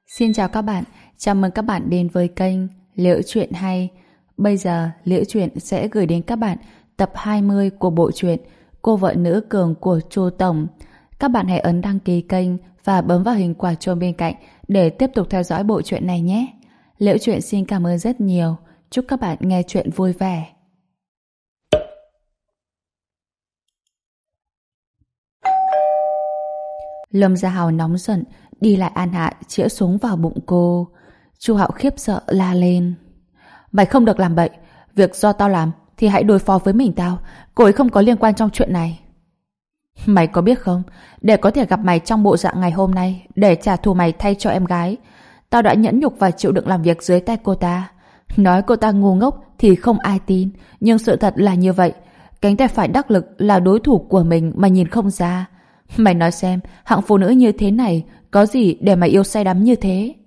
Xin chào các bạn, chào mừng các bạn đến với kênh Liễu Chuyện Hay. Bây giờ Liễu Chuyện sẽ gửi đến các bạn tập 20 của bộ truyện Cô vợ nữ cường của Chu Tổng. Các bạn hãy ấn đăng ký kênh và bấm vào hình quả chuông bên cạnh để tiếp tục theo dõi bộ truyện này nhé. Liễu Chuyện xin cảm ơn rất nhiều. Chúc các bạn nghe chuyện vui vẻ. Lâm Gia Hào nóng giận đi lại An Hạ chĩa súng vào bụng cô. Chu Hạo khiếp sợ la lên: Mày không được làm bậy, việc do tao làm thì hãy đối phó với mình tao, cô ấy không có liên quan trong chuyện này. Mày có biết không, để có thể gặp mày trong bộ dạng ngày hôm nay, để trả thù mày thay cho em gái, tao đã nhẫn nhục và chịu đựng làm việc dưới tay cô ta. Nói cô ta ngu ngốc thì không ai tin, nhưng sự thật là như vậy. Cánh tay phải đắc lực là đối thủ của mình mà nhìn không ra. Mày nói xem, hạng phụ nữ như thế này có gì để mà yêu say đắm như thế?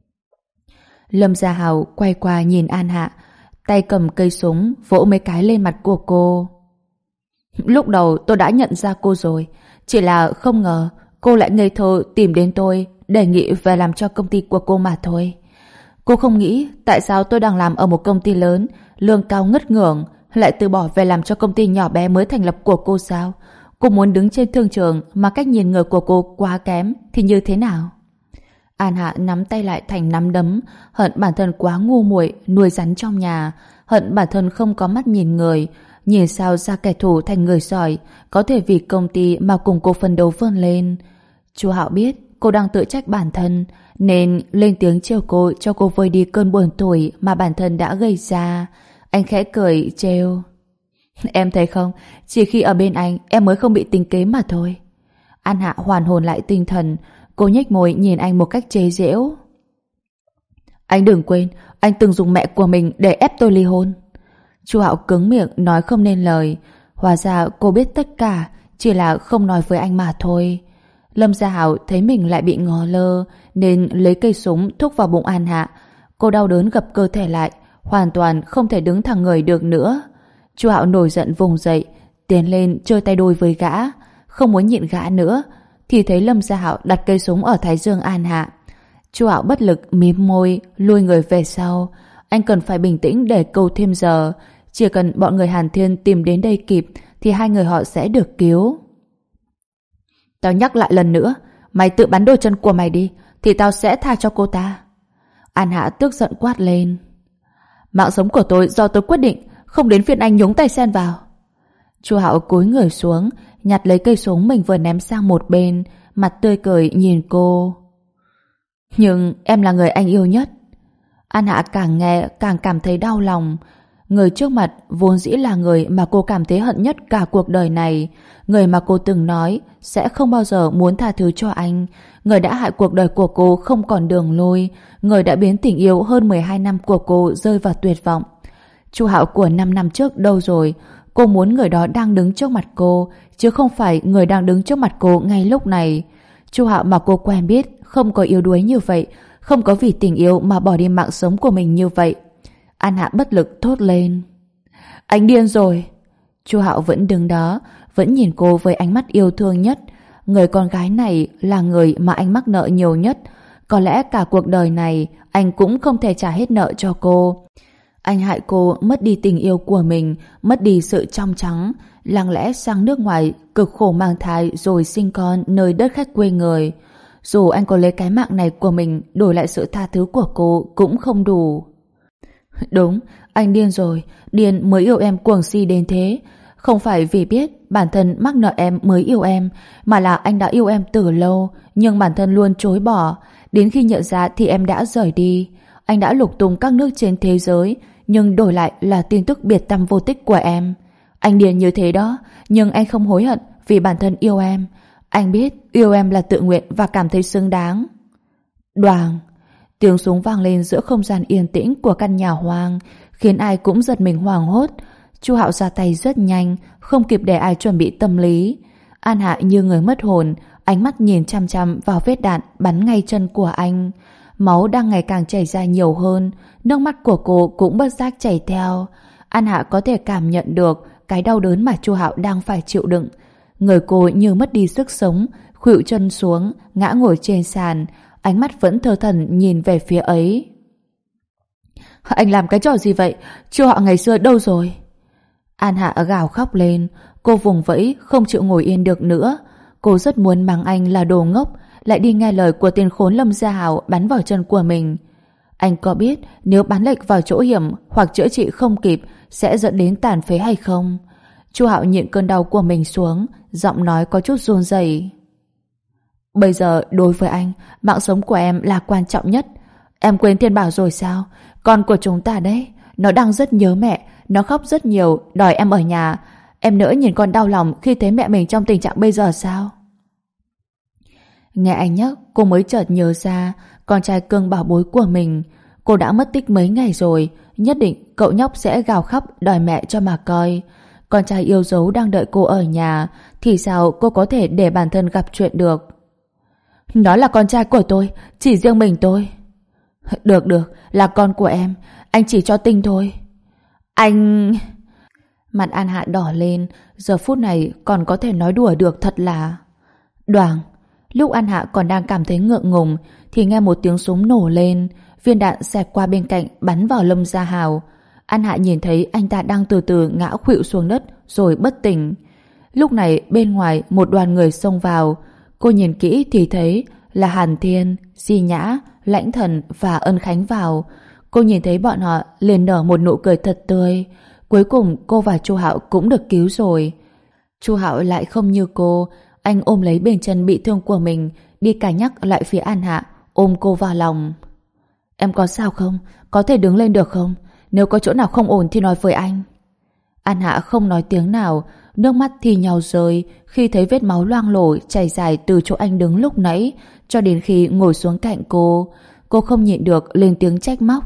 Lâm Gia Hào quay qua nhìn An Hạ, tay cầm cây súng vỗ mấy cái lên mặt của cô. Lúc đầu tôi đã nhận ra cô rồi, chỉ là không ngờ cô lại ngây thơ tìm đến tôi đề nghị về làm cho công ty của cô mà thôi. Cô không nghĩ tại sao tôi đang làm ở một công ty lớn, lương cao ngất ngưởng, lại từ bỏ về làm cho công ty nhỏ bé mới thành lập của cô sao? Cô muốn đứng trên thương trường mà cách nhìn người của cô quá kém thì như thế nào? An Hạ nắm tay lại thành nắm đấm, hận bản thân quá ngu muội nuôi rắn trong nhà, hận bản thân không có mắt nhìn người, nhìn sao ra kẻ thù thành người giỏi, có thể vì công ty mà cùng cô phân đấu vươn lên. Chu Hạo biết cô đang tự trách bản thân, nên lên tiếng trêu cô cho cô vơi đi cơn buồn tủi mà bản thân đã gây ra. Anh khẽ cười trêu: Em thấy không, chỉ khi ở bên anh em mới không bị tính kế mà thôi. An Hạ hoàn hồn lại tinh thần, cô nhếch môi nhìn anh một cách chế giễu. Anh đừng quên, anh từng dùng mẹ của mình để ép tôi ly hôn. Chu Hạo cứng miệng nói không nên lời. Hóa ra cô biết tất cả, chỉ là không nói với anh mà thôi. Lâm Gia Hảo thấy mình lại bị ngó lơ, nên lấy cây súng thúc vào bụng An Hạ. Cô đau đớn gập cơ thể lại, hoàn toàn không thể đứng thẳng người được nữa. Chu Hạo nổi giận vùng dậy, tiến lên chơi tay đôi với gã, không muốn nhịn gã nữa, thì thấy Lâm Gia Hạo đặt cây súng ở thái dương An Hạ. Chu Hạo bất lực mím môi, lùi người về sau. Anh cần phải bình tĩnh để câu thêm giờ. Chỉ cần bọn người Hàn Thiên tìm đến đây kịp thì hai người họ sẽ được cứu. Tao nhắc lại lần nữa, mày tự bắn đôi chân của mày đi thì tao sẽ tha cho cô ta. An Hạ tức giận quát lên: Mạng sống của tôi do tôi quyết định, không đến phiên anh nhúng tay xen vào. Chu Hạo cúi người xuống, nhặt lấy cây súng mình vừa ném sang một bên, mặt tươi cười nhìn cô. Nhưng em là người anh yêu nhất. An Hạ càng nghe càng cảm thấy đau lòng. Người trước mặt vốn dĩ là người mà cô cảm thấy hận nhất cả cuộc đời này, người mà cô từng nói sẽ không bao giờ muốn tha thứ cho anh, người đã hại cuộc đời của cô không còn đường lui, người đã biến tình yêu hơn 12 năm của cô rơi vào tuyệt vọng. Chu Hạo của 5 năm trước đâu rồi? Cô muốn người đó đang đứng trước mặt cô, chứ không phải người đang đứng trước mặt cô ngay lúc này. Chu Hạo mà cô quen biết không có yếu đuối như vậy, không có vì tình yêu mà bỏ đi mạng sống của mình như vậy. An Hạ bất lực thốt lên: Anh điên rồi. Chu Hạo vẫn đứng đó, vẫn nhìn cô với ánh mắt yêu thương nhất. Người con gái này là người mà anh mắc nợ nhiều nhất. Có lẽ cả cuộc đời này anh cũng không thể trả hết nợ cho cô. Anh hại cô mất đi tình yêu của mình, mất đi sự trong trắng, lặng lẽ sang nước ngoài cực khổ mang thai rồi sinh con nơi đất khách quê người. Dù anh có lấy cái mạng này của mình đổi lại sự tha thứ của cô cũng không đủ. Đúng, anh điên rồi, điên mới yêu em cuồng si đến thế. Không phải vì biết bản thân mắc nợ em mới yêu em, mà là anh đã yêu em từ lâu, nhưng bản thân luôn chối bỏ. Đến khi nhận ra thì em đã rời đi. Anh đã lục tung các nước trên thế giới, nhưng đổi lại là tin tức biệt tăm vô tích của em. Anh điên như thế đó, nhưng anh không hối hận vì bản thân yêu em. Anh biết yêu em là tự nguyện và cảm thấy xứng đáng. Đoàng! Tiếng súng vang lên giữa không gian yên tĩnh của căn nhà hoang, khiến ai cũng giật mình hoảng hốt. Chu Hạo ra tay rất nhanh, không kịp để ai chuẩn bị tâm lý. An Hạ như người mất hồn, ánh mắt nhìn chăm chăm vào vết đạn bắn ngay chân của anh. Máu đang ngày càng chảy ra nhiều hơn, nước mắt của cô cũng bất giác chảy theo. An Hạ có thể cảm nhận được cái đau đớn mà Chu Hạo đang phải chịu đựng. Người cô như mất đi sức sống, khuỵu chân xuống, ngã ngồi trên sàn. ánh mắt vẫn thơ thẩn nhìn về phía ấy. Anh làm cái trò gì vậy? Chu Hạo ngày xưa đâu rồi? An Hạ gào khóc lên. Cô vùng vẫy không chịu ngồi yên được nữa. Cô rất muốn mắng anh là đồ ngốc, lại đi nghe lời của tên khốn Lâm Gia Hào bắn vào chân của mình. Anh có biết nếu bắn lệch vào chỗ hiểm hoặc chữa trị không kịp sẽ dẫn đến tàn phế hay không? Chu Hạo nhịn cơn đau của mình xuống, giọng nói có chút run rẩy. Bây giờ đối với anh, mạng sống của em là quan trọng nhất. Em quên Thiên Bảo rồi sao? Con của chúng ta đấy, nó đang rất nhớ mẹ, nó khóc rất nhiều, đòi em ở nhà. Em nỡ nhìn con đau lòng khi thấy mẹ mình trong tình trạng bây giờ sao? Nghe anh nhắc, cô mới chợt nhớ ra con trai cưng bảo bối của mình. Cô đã mất tích mấy ngày rồi, nhất định cậu nhóc sẽ gào khóc đòi mẹ cho mà coi. Con trai yêu dấu đang đợi cô ở nhà, thì sao cô có thể để bản thân gặp chuyện được? Nó là con trai của tôi, chỉ riêng mình tôi. Được, là con của em, anh chỉ cho Tinh thôi. Anh... Mặt An Hạ đỏ lên, giờ phút này còn có thể nói đùa được thật là... Đoàng! Lúc An Hạ còn đang cảm thấy ngượng ngùng thì nghe một tiếng súng nổ lên, viên đạn xẹt qua bên cạnh bắn vào Lâm Gia Hào. An Hạ nhìn thấy anh ta đang từ từ ngã khuỵu xuống đất rồi bất tỉnh. Lúc này bên ngoài một đoàn người xông vào. Cô nhìn kỹ thì thấy là Hàn Thiên, Di Nhã, Lãnh Thần và Ân Khánh vào. Cô nhìn thấy bọn họ liền nở một nụ cười thật tươi. Cuối cùng cô và Chu Hạo cũng được cứu rồi. Chu Hạo lại không như cô, anh ôm lấy bên chân bị thương của mình, đi cả nhắc lại phía An Hạ, ôm cô vào lòng. Em có sao không? Có thể đứng lên được không? Nếu có chỗ nào không ổn thì nói với anh. An Hạ không nói tiếng nào, nước mắt thì nhào rơi khi thấy vết máu loang lổ chảy dài từ chỗ anh đứng lúc nãy cho đến khi ngồi xuống cạnh cô. Cô không nhịn được lên tiếng trách móc.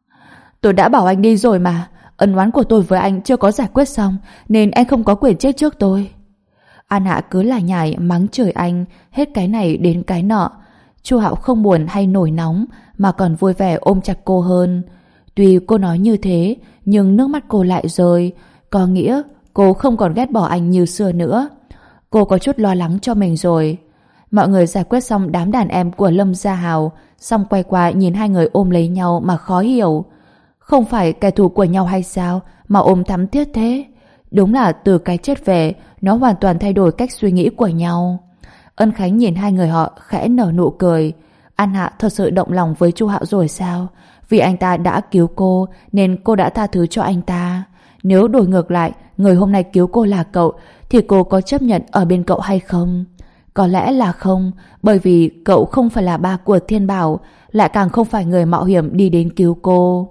Tôi đã bảo anh đi rồi mà, ân oán của tôi với anh chưa có giải quyết xong nên anh không có quyền chết trước tôi. An Hạ cứ lải nhải mắng chửi anh hết cái này đến cái nọ. Chu Hạo không buồn hay nổi nóng mà còn vui vẻ ôm chặt cô hơn. Tuy cô nói như thế nhưng nước mắt cô lại rơi, có nghĩa cô không còn ghét bỏ anh như xưa nữa. Cô có chút lo lắng cho mình rồi. Mọi người giải quyết xong đám đàn em của Lâm Gia Hào, xong quay qua nhìn hai người ôm lấy nhau mà khó hiểu. Không phải kẻ thù của nhau hay sao mà ôm thắm thiết thế? Đúng là từ cái chết về, nó hoàn toàn thay đổi cách suy nghĩ của nhau. Ân Khánh nhìn hai người họ khẽ nở nụ cười. An Hạ thật sự động lòng với Chu Hạo rồi sao? Vì anh ta đã cứu cô nên cô đã tha thứ cho anh ta. Nếu đổi ngược lại, người hôm nay cứu cô là cậu, thì cô có chấp nhận ở bên cậu hay không? Có lẽ là không, bởi vì cậu không phải là ba của Thiên Bảo, lại càng không phải người mạo hiểm đi đến cứu cô.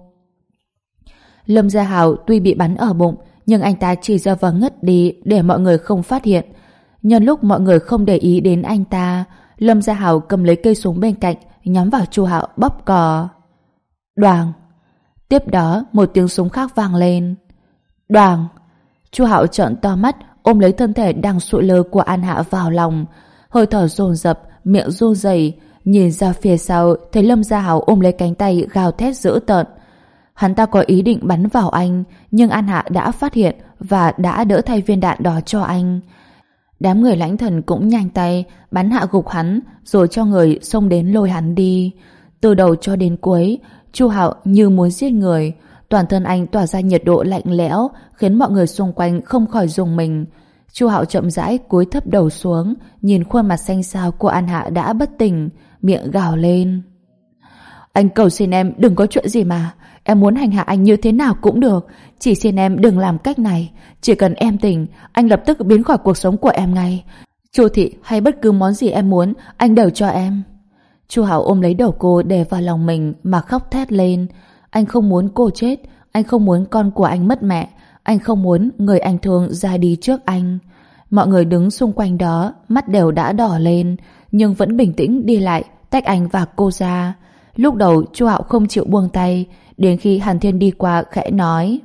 Lâm Gia Hào tuy bị bắn ở bụng, nhưng anh ta chỉ ra và ngất đi để mọi người không phát hiện. Nhân lúc mọi người không để ý đến anh ta, Lâm Gia Hào cầm lấy cây súng bên cạnh, nhắm vào Chu Hạo bóp cò. Đoàng! Tiếp đó một tiếng súng khác vang lên. Đoàng! Chu Hạo trợn to mắt, ôm lấy thân thể đang sụi lơ của An Hạ vào lòng, hơi thở dồn dập, miệng run rẩy, nhìn ra phía sau thấy Lâm Gia Hào ôm lấy cánh tay gào thét dữ tợn. Hắn ta có ý định bắn vào anh, nhưng An Hạ đã phát hiện và đã đỡ thay viên đạn đó cho anh. Đám người Lãnh Thần cũng nhanh tay bắn hạ gục hắn, rồi cho người xông đến lôi hắn đi. Từ đầu cho đến cuối, Chu Hạo như muốn giết người. Toàn thân anh tỏa ra nhiệt độ lạnh lẽo, khiến mọi người xung quanh không khỏi rùng mình. Chu Hạo chậm rãi cúi thấp đầu xuống, nhìn khuôn mặt xanh xao của An Hạ đã bất tỉnh, miệng gào lên. Anh cầu xin em đừng có chuyện gì mà. Em muốn hành hạ anh như thế nào cũng được, chỉ xin em đừng làm cách này. Chỉ cần em tỉnh, anh lập tức biến khỏi cuộc sống của em ngay. Chu thị hay bất cứ món gì em muốn, anh đều cho em. Chu Hạo ôm lấy đầu cô đè vào lòng mình mà khóc thét lên. Anh không muốn cô chết, anh không muốn con của anh mất mẹ, anh không muốn người anh thương ra đi trước anh. Mọi người đứng xung quanh đó, mắt đều đã đỏ lên, nhưng vẫn bình tĩnh đi lại, tách anh và cô ra. Lúc đầu Chu Hạo không chịu buông tay, đến khi Hàn Thiên đi qua khẽ nói.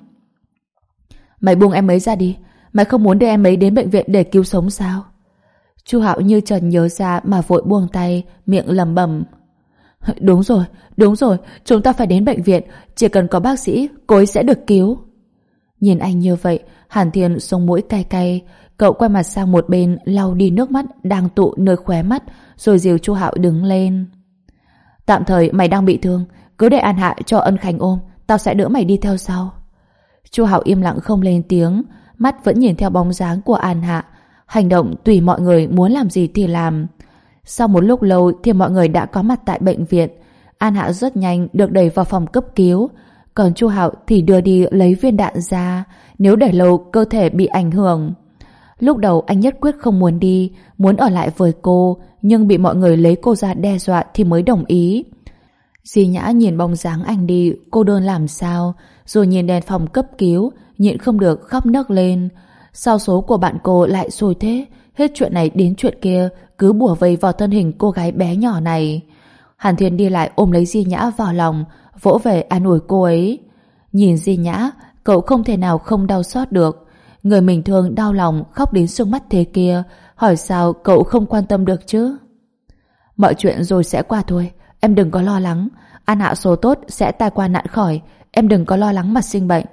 Mày buông em ấy ra đi, mày không muốn đưa em ấy đến bệnh viện để cứu sống sao? Chu Hạo như chợt nhớ ra mà vội buông tay, miệng lẩm bẩm. Đúng rồi, chúng ta phải đến bệnh viện, chỉ cần có bác sĩ, cô ấy sẽ được cứu. Nhìn anh như vậy, Hàn Thiên sống mũi cay cay, cậu quay mặt sang một bên lau đi nước mắt đang tụ nơi khóe mắt, rồi dìu Chu Hạo đứng lên. Tạm thời mày đang bị thương, cứ để An Hạ cho Ân Khánh ôm, tao sẽ đỡ mày đi theo sau. Chu Hạo im lặng không lên tiếng, mắt vẫn nhìn theo bóng dáng của An Hạ, hành động tùy mọi người muốn làm gì thì làm. Sau một lúc lâu thì mọi người đã có mặt tại bệnh viện. An Hạ rất nhanh được đẩy vào phòng cấp cứu, còn Chu Hạo thì đưa đi lấy viên đạn ra, nếu để lâu cơ thể bị ảnh hưởng. Lúc đầu anh nhất quyết không muốn đi, muốn ở lại với cô, nhưng bị mọi người lấy cô ra đe dọa thì mới đồng ý. Di Nhã nhìn bóng dáng anh đi, cô đơn làm sao, rồi nhìn đèn phòng cấp cứu, nhịn không được khóc nấc lên. Sao số của bạn cô lại xui thế, hết chuyện này đến chuyện kia, cứ bủa vây vào thân hình cô gái bé nhỏ này. Hàn Thiên đi lại ôm lấy Di Nhã vào lòng, vỗ về an ủi cô ấy. Nhìn Di Nhã, cậu không thể nào không đau xót được. Người mình thương đau lòng khóc đến sưng mắt thế kia, hỏi sao cậu không quan tâm được chứ? Mọi chuyện rồi sẽ qua thôi, em đừng có lo lắng. An Hạ số tốt sẽ tai qua nạn khỏi, em đừng có lo lắng mà sinh bệnh.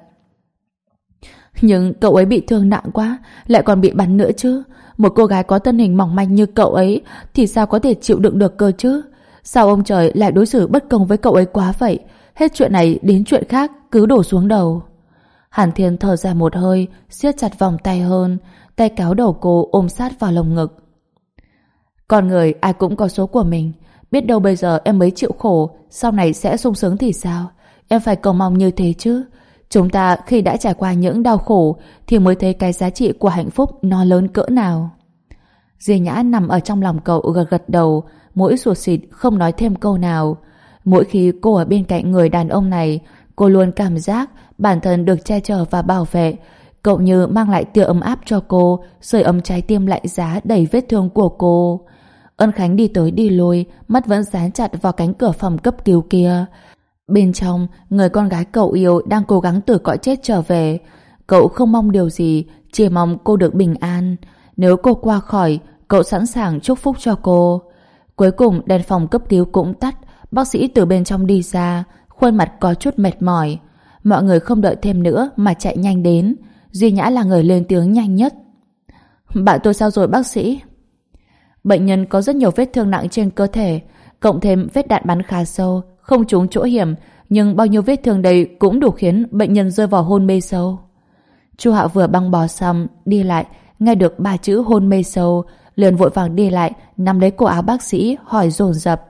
Nhưng cậu ấy bị thương nặng quá, lại còn bị bắn nữa chứ. Một cô gái có thân hình mỏng manh như cậu ấy thì sao có thể chịu đựng được cơ chứ? Sao ông trời lại đối xử bất công với cậu ấy quá vậy? Hết chuyện này đến chuyện khác cứ đổ xuống đầu. Hàn Thiên thở ra một hơi, siết chặt vòng tay hơn, tay kéo đầu cô ôm sát vào lồng ngực. Con người ai cũng có số của mình, biết đâu bây giờ em mới chịu khổ, sau này sẽ sung sướng thì sao? Em phải cầu mong như thế chứ. Chúng ta khi đã trải qua những đau khổ thì mới thấy cái giá trị của hạnh phúc nó lớn cỡ nào. Di Nhã nằm ở trong lòng cậu gật gật đầu, mũi sụt xịt không nói thêm câu nào. Mỗi khi cô ở bên cạnh người đàn ông này, cô luôn cảm giác bản thân được che chở và bảo vệ. Cậu như mang lại tia ấm áp cho cô, sưởi ấm trái tim lạnh giá đầy vết thương của cô. Ân Khánh đi tới đi lui, mắt vẫn dán chặt vào cánh cửa phòng cấp cứu kia. Bên trong, người con gái cậu yêu đang cố gắng từ cõi chết trở về. Cậu không mong điều gì, chỉ mong cô được bình an. Nếu cô qua khỏi, cậu sẵn sàng chúc phúc cho cô. Cuối cùng đèn phòng cấp cứu cũng tắt, bác sĩ từ bên trong đi ra, khuôn mặt có chút mệt mỏi. Mọi người không đợi thêm nữa mà chạy nhanh đến. Duy Nhã là người lên tiếng nhanh nhất. Bạn tôi sao rồi bác sĩ? Bệnh nhân có rất nhiều vết thương nặng trên cơ thể, cộng thêm vết đạn bắn khá sâu, không trúng chỗ hiểm, nhưng bao nhiêu vết thương đây cũng đủ khiến bệnh nhân rơi vào hôn mê sâu. Chu Hạo vừa băng bó xong, đi lại, nghe được 3 chữ hôn mê sâu, liền vội vàng đi lại, nắm lấy cổ áo bác sĩ, hỏi dồn dập.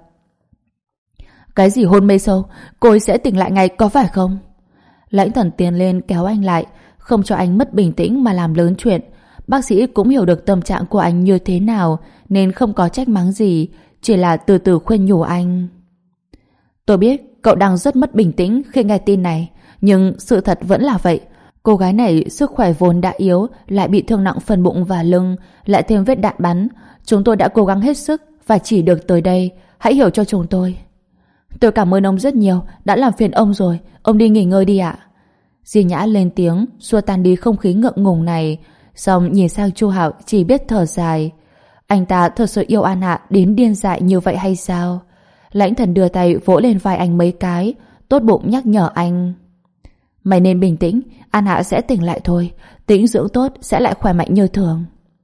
Cái gì hôn mê sâu? Cô ấy sẽ tỉnh lại ngay có phải không? Lãnh Thần tiến lên kéo anh lại, không cho anh mất bình tĩnh mà làm lớn chuyện. Bác sĩ cũng hiểu được tâm trạng của anh như thế nào, nên không có trách mắng gì, chỉ là từ từ khuyên nhủ anh. Tôi biết cậu đang rất mất bình tĩnh khi nghe tin này, nhưng sự thật vẫn là vậy. Cô gái này sức khỏe vốn đã yếu, lại bị thương nặng phần bụng và lưng, lại thêm vết đạn bắn. Chúng tôi đã cố gắng hết sức và chỉ được tới đây. Hãy hiểu cho chúng tôi. Tôi cảm ơn ông rất nhiều, đã làm phiền ông rồi. Ông đi nghỉ ngơi đi ạ. Di Nhã lên tiếng, xua tan đi không khí ngượng ngùng này. Xong nhìn sang Chu Hạo chỉ biết thở dài. Anh ta thật sự yêu An Hạ đến điên dại như vậy hay sao? Lãnh Thần đưa tay vỗ lên vai anh mấy cái, tốt bụng nhắc nhở anh. Mày nên bình tĩnh, An Hạ sẽ tỉnh lại thôi, tĩnh dưỡng tốt sẽ lại khỏe mạnh như thường.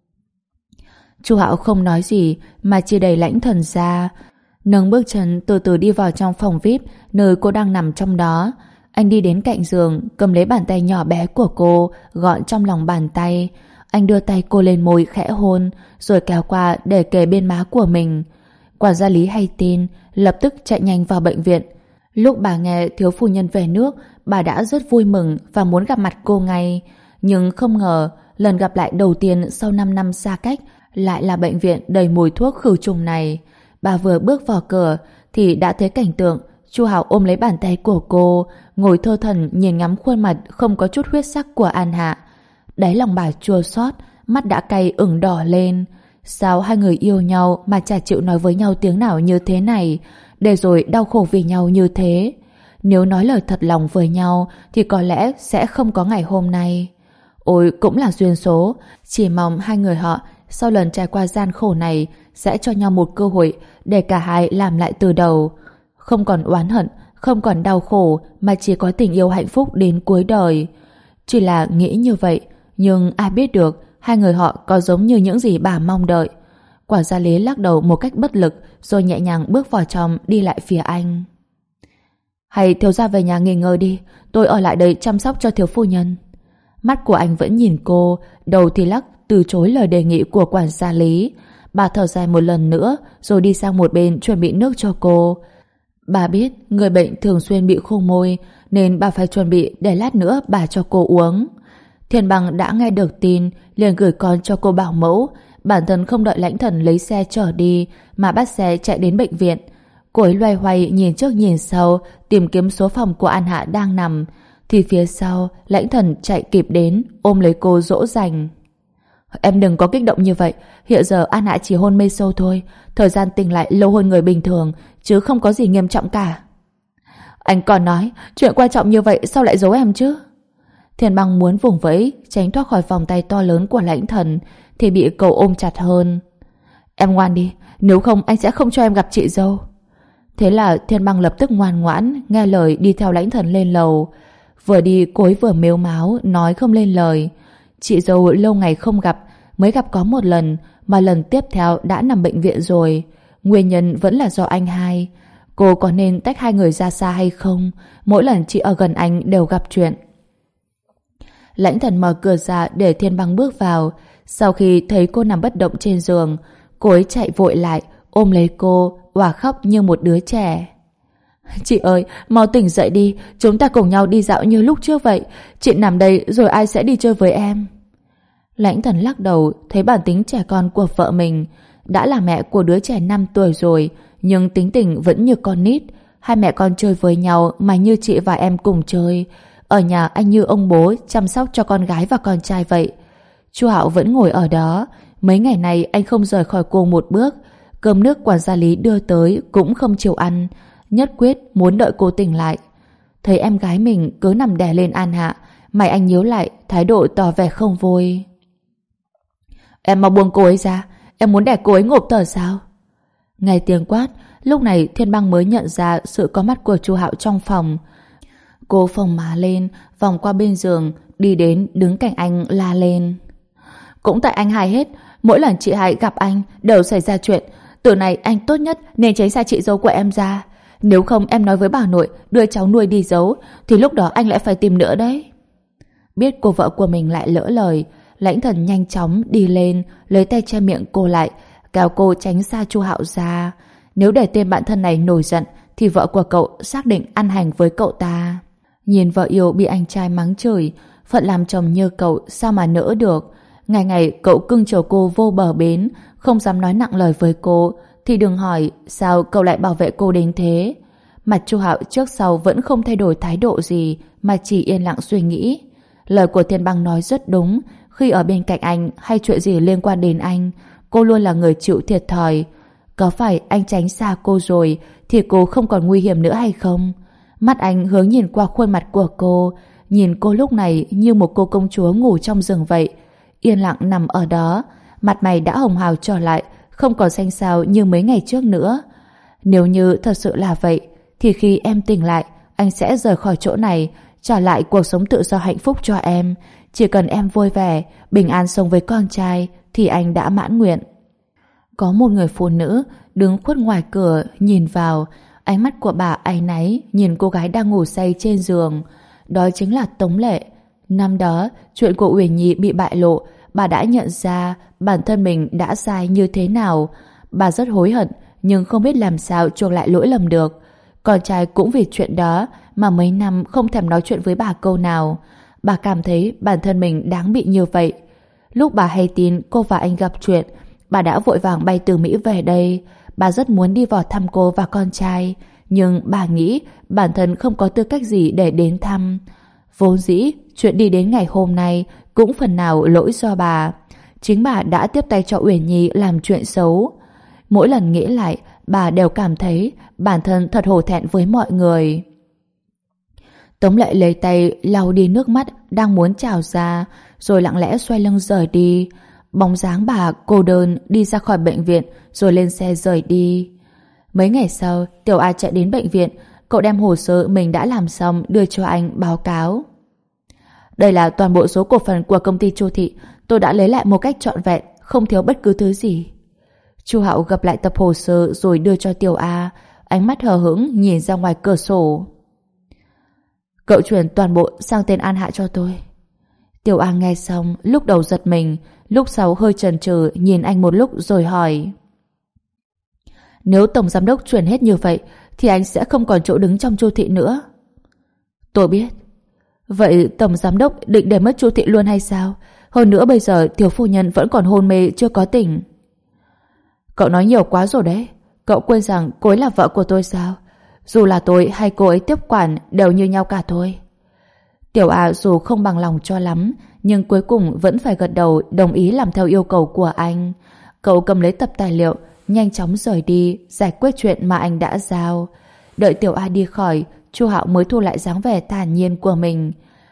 Chu Hạo không nói gì mà chỉ đẩy Lãnh Thần ra, nâng bước chân từ từ đi vào trong phòng VIP nơi cô đang nằm trong đó. Anh đi đến cạnh giường, cầm lấy bàn tay nhỏ bé của cô, gọn trong lòng bàn tay. Anh đưa tay cô lên môi khẽ hôn, rồi kéo qua để kề bên má của mình. Quản gia Lý hay tin, lập tức chạy nhanh vào bệnh viện. Lúc bà nghe thiếu phu nhân về nước, bà đã rất vui mừng và muốn gặp mặt cô ngay. Nhưng không ngờ, lần gặp lại đầu tiên sau 5 năm xa cách lại là bệnh viện đầy mùi thuốc khử trùng này. Bà vừa bước vào cửa thì đã thấy cảnh tượng Chu Hạo ôm lấy bàn tay của cô, ngồi thơ thẩn nhìn ngắm khuôn mặt không có chút huyết sắc của An Hạ. Đáy lòng bà chua xót, mắt đã cay ửng đỏ lên. Sao hai người yêu nhau mà chả chịu nói với nhau tiếng nào như thế này, để rồi đau khổ vì nhau như thế? Nếu nói lời thật lòng với nhau thì có lẽ sẽ không có ngày hôm nay. Ôi, cũng là duyên số. Chỉ mong hai người họ sau lần trải qua gian khổ này sẽ cho nhau một cơ hội để cả hai làm lại từ đầu. Không còn oán hận, không còn đau khổ, mà chỉ có tình yêu hạnh phúc đến cuối đời. Chỉ là nghĩ như vậy, nhưng ai biết được hai người họ có giống như những gì bà mong đợi. Quản gia Lý lắc đầu một cách bất lực rồi nhẹ nhàng bước vào trong đi lại phía anh. Hay thiếu gia về nhà nghỉ ngơi đi, tôi ở lại đây chăm sóc cho thiếu phu nhân. Mắt của anh vẫn nhìn cô, đầu thì lắc từ chối lời đề nghị của quản gia Lý. Bà thở dài một lần nữa rồi đi sang một bên chuẩn bị nước cho cô. Bà biết người bệnh thường xuyên bị khô môi nên bà phải chuẩn bị để lát nữa bà cho cô uống. Thiên Bằng đã nghe được tin liền gửi con cho cô bảo mẫu. Bản thân không đợi Lãnh Thần lấy xe chở đi mà bắt xe chạy đến bệnh viện. Cô ấy loay hoay nhìn trước nhìn sau tìm kiếm số phòng của An Hạ đang nằm. Thì phía sau Lãnh Thần chạy kịp đến ôm lấy cô dỗ dành. Em đừng có kích động như vậy, hiện giờ An Hạ chỉ hôn mê sâu thôi, thời gian tỉnh lại lâu hơn người bình thường, chứ không có gì nghiêm trọng cả. Anh còn nói, chuyện quan trọng như vậy sao lại giấu em chứ? Thiên Bằng muốn vùng vẫy tránh thoát khỏi vòng tay to lớn của Lãnh Thần thì bị cậu ôm chặt hơn. Em ngoan đi, nếu không anh sẽ không cho em gặp chị dâu. Thế là Thiên Bằng lập tức ngoan ngoãn nghe lời đi theo Lãnh Thần lên lầu. Vừa đi cô ấy vừa mếu máo nói không lên lời. Chị dâu lâu ngày không gặp, mới gặp có một lần mà lần tiếp theo đã nằm bệnh viện rồi. Nguyên nhân vẫn là do anh hai. Cô có nên tách hai người ra xa hay không? Mỗi lần chị ở gần anh đều gặp chuyện. Lãnh Thần mở cửa ra để Thiên Bằng bước vào. Sau khi thấy cô nằm bất động trên giường, cô ấy chạy vội lại ôm lấy cô, òa khóc như một đứa trẻ. Chị ơi, mau tỉnh dậy đi, chúng ta cùng nhau đi dạo như lúc trước vậy. Chị nằm đây rồi ai sẽ đi chơi với em? Lãnh Thần lắc đầu, thấy bản tính trẻ con của vợ mình. Đã là mẹ của đứa trẻ 5 tuổi rồi, nhưng tính tình vẫn như con nít. Hai mẹ con chơi với nhau mà như chị và em cùng chơi. Ở nhà anh như ông bố chăm sóc cho con gái và con trai vậy. Chu Hạo vẫn ngồi ở đó. Mấy ngày này anh không rời khỏi cô một bước. Cơm nước quản gia Lý đưa tới cũng không chịu ăn, nhất quyết muốn đợi cô tỉnh lại. Thấy em gái mình cứ nằm đè lên An Hạ, mày anh nhíu lại, thái độ tỏ vẻ không vui. Em mau buông cô ấy ra, em muốn đè cô ấy ngộp thở sao? Nghe tiếng quát, lúc này Thiên Băng mới nhận ra sự có mặt của Chu Hạo trong phòng. Cô phồng má lên, vòng qua bên giường, đi đến đứng cạnh anh la lên. Cũng tại anh hai hết, mỗi lần chị hai gặp anh đều xảy ra chuyện. Từ này anh tốt nhất nên tránh xa chị dâu của em ra. Nếu không em nói với bà nội đưa cháu nuôi đi giấu thì lúc đó anh lại phải tìm nữa đấy. Biết cô vợ của mình lại lỡ lời, Lãnh Thần nhanh chóng đi lên lấy tay che miệng cô lại, kéo cô tránh xa Chu Hạo ra. Nếu để tên bạn thân này nổi giận thì vợ của cậu xác định ăn hành với cậu ta. Nhìn vợ yêu bị anh trai mắng chửi, phận làm chồng như cậu sao mà nỡ được. Ngày ngày cậu cưng chiều cô vô bờ bến, không dám nói nặng lời với cô, thì đừng hỏi sao cậu lại bảo vệ cô đến thế. Mặt Chu Hạo trước sau vẫn không thay đổi thái độ gì, mà chỉ yên lặng suy nghĩ. Lời của Thiên Băng nói rất đúng, khi ở bên cạnh anh hay chuyện gì liên quan đến anh, cô luôn là người chịu thiệt thòi. Có phải anh tránh xa cô rồi thì cô không còn nguy hiểm nữa hay không? Mắt anh hướng nhìn qua khuôn mặt của cô, nhìn cô lúc này như một cô công chúa ngủ trong rừng vậy, yên lặng nằm ở đó, mặt mày đã hồng hào trở lại, không còn xanh xao như mấy ngày trước nữa. Nếu như thật sự là vậy, thì khi em tỉnh lại, anh sẽ rời khỏi chỗ này, trả lại cuộc sống tự do hạnh phúc cho em. Chỉ cần em vui vẻ, bình an sống với con trai, thì anh đã mãn nguyện. Có một người phụ nữ đứng khuất ngoài cửa nhìn vào, ánh mắt của bà áy náy nhìn cô gái đang ngủ say trên giường. Đó chính là Tống Lệ. Năm đó, chuyện của Uyển Nhi bị bại lộ, bà đã nhận ra bản thân mình đã sai như thế nào. Bà rất hối hận, nhưng không biết làm sao chuộc lại lỗi lầm được. Con trai cũng vì chuyện đó mà mấy năm không thèm nói chuyện với bà câu nào. Bà cảm thấy bản thân mình đáng bị như vậy. Lúc bà hay tin cô và anh gặp chuyện, bà đã vội vàng bay từ Mỹ về đây. Bà rất muốn đi vào thăm cô và con trai, nhưng bà nghĩ bản thân không có tư cách gì để đến thăm. Vốn dĩ, chuyện đi đến ngày hôm nay cũng phần nào lỗi do bà. Chính bà đã tiếp tay cho Uyển Nhi làm chuyện xấu. Mỗi lần nghĩ lại, bà đều cảm thấy bản thân thật hổ thẹn với mọi người. Tống Lệ lấy tay lau đi nước mắt đang muốn trào ra, rồi lặng lẽ xoay lưng rời đi. Bóng dáng bà cô đơn đi ra khỏi bệnh viện rồi lên xe rời đi. Mấy ngày sau, Tiểu A chạy đến bệnh viện, cậu đem hồ sơ mình đã làm xong đưa cho anh báo cáo. Đây là toàn bộ số cổ phần của công ty Chu Thị, tôi đã lấy lại một cách trọn vẹn, không thiếu bất cứ thứ gì. Chu Hạo gập lại tập hồ sơ rồi đưa cho Tiểu A, ánh mắt hờ hững nhìn ra ngoài cửa sổ. Cậu chuyển toàn bộ sang tên An Hạ cho tôi. Tiểu A nghe xong, lúc đầu giật mình, lúc sau hơi chần chừ nhìn anh một lúc rồi hỏi. Nếu tổng giám đốc chuyển hết như vậy thì anh sẽ không còn chỗ đứng trong Chu Thị nữa. Tôi biết. Vậy tổng giám đốc định để mất Chu Thị luôn hay sao? Hơn nữa bây giờ tiểu phu nhân vẫn còn hôn mê chưa có tỉnh. Cậu nói nhiều quá rồi đấy. Cậu quên rằng cô ấy là vợ của tôi sao? Dù là tôi hay cô ấy tiếp quản đều như nhau cả thôi. Tiểu A dù không bằng lòng cho lắm, nhưng cuối cùng vẫn phải gật đầu đồng ý làm theo yêu cầu của anh. Cậu cầm lấy tập tài liệu, nhanh chóng rời đi, giải quyết chuyện mà anh đã giao. Đợi Tiểu A đi khỏi, Chu Hạo mới thu lại dáng vẻ thản nhiên của mình.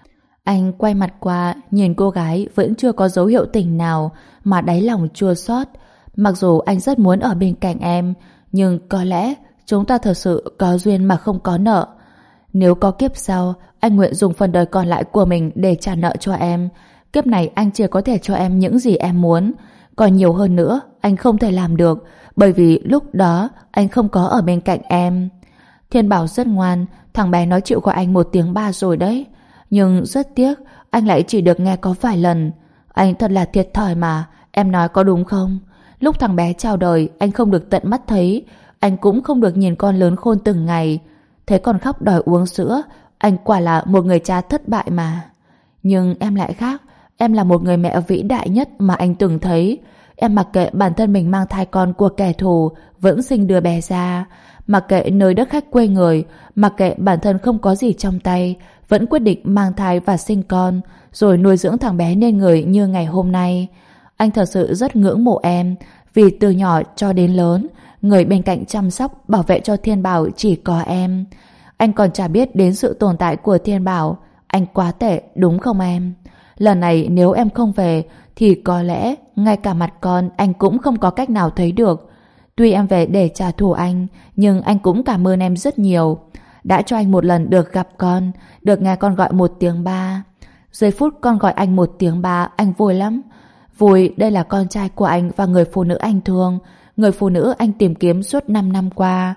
Anh quay mặt qua, nhìn cô gái vẫn chưa có dấu hiệu tỉnh nào, mà đáy lòng chua xót. Mặc dù anh rất muốn ở bên cạnh em, nhưng có lẽ chúng ta thật sự có duyên mà không có nợ. Nếu có kiếp sau, anh nguyện dùng phần đời còn lại của mình để trả nợ cho em. Kiếp này anh chỉ có thể cho em những gì em muốn. Còn nhiều hơn nữa, anh không thể làm được, bởi vì lúc đó anh không có ở bên cạnh em. Thiên Bảo rất ngoan, thằng bé nói chịu gọi anh 1 tiếng 3 rồi đấy. Nhưng rất tiếc, anh lại chỉ được nghe có vài lần. Anh thật là thiệt thòi mà, em nói có đúng không? Lúc thằng bé chào đời, anh không được tận mắt thấy, anh cũng không được nhìn con lớn khôn từng ngày. Thế còn khóc đòi uống sữa, anh quả là một người cha thất bại mà. Nhưng em lại khác, em là một người mẹ vĩ đại nhất mà anh từng thấy. Em mặc kệ bản thân mình mang thai con của kẻ thù, vẫn sinh đứa bé ra. Mặc kệ nơi đất khách quê người, mặc kệ bản thân không có gì trong tay, vẫn quyết định mang thai và sinh con, rồi nuôi dưỡng thằng bé nên người như ngày hôm nay. Anh thật sự rất ngưỡng mộ em, vì từ nhỏ cho đến lớn, người bên cạnh chăm sóc, bảo vệ cho Thiên Bảo chỉ có em. Anh còn chả biết đến sự tồn tại của Thiên Bảo. Anh quá tệ, đúng không em? Lần này nếu em không về, thì có lẽ ngay cả mặt con anh cũng không có cách nào thấy được. Tuy em về để trả thù anh, nhưng anh cũng cảm ơn em rất nhiều. Đã cho anh một lần được gặp con, được nghe con gọi 1 tiếng 3. Giây phút con gọi anh 1 tiếng 3, anh vui lắm. Vui, đây là con trai của anh và người phụ nữ anh thương, người phụ nữ anh tìm kiếm suốt 5 năm qua.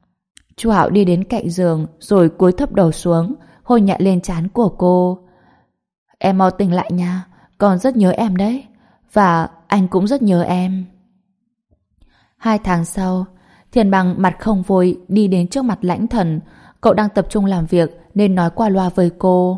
Chu Hạo đi đến cạnh giường, rồi cúi thấp đầu xuống, hôn nhẹ lên trán của cô. Em mau tỉnh lại nha, con rất nhớ em đấy. Và anh cũng rất nhớ em. 2 tháng sau, Thiên Bằng mặt không vui đi đến trước mặt Lãnh Thần. Cậu đang tập trung làm việc nên nói qua loa với cô.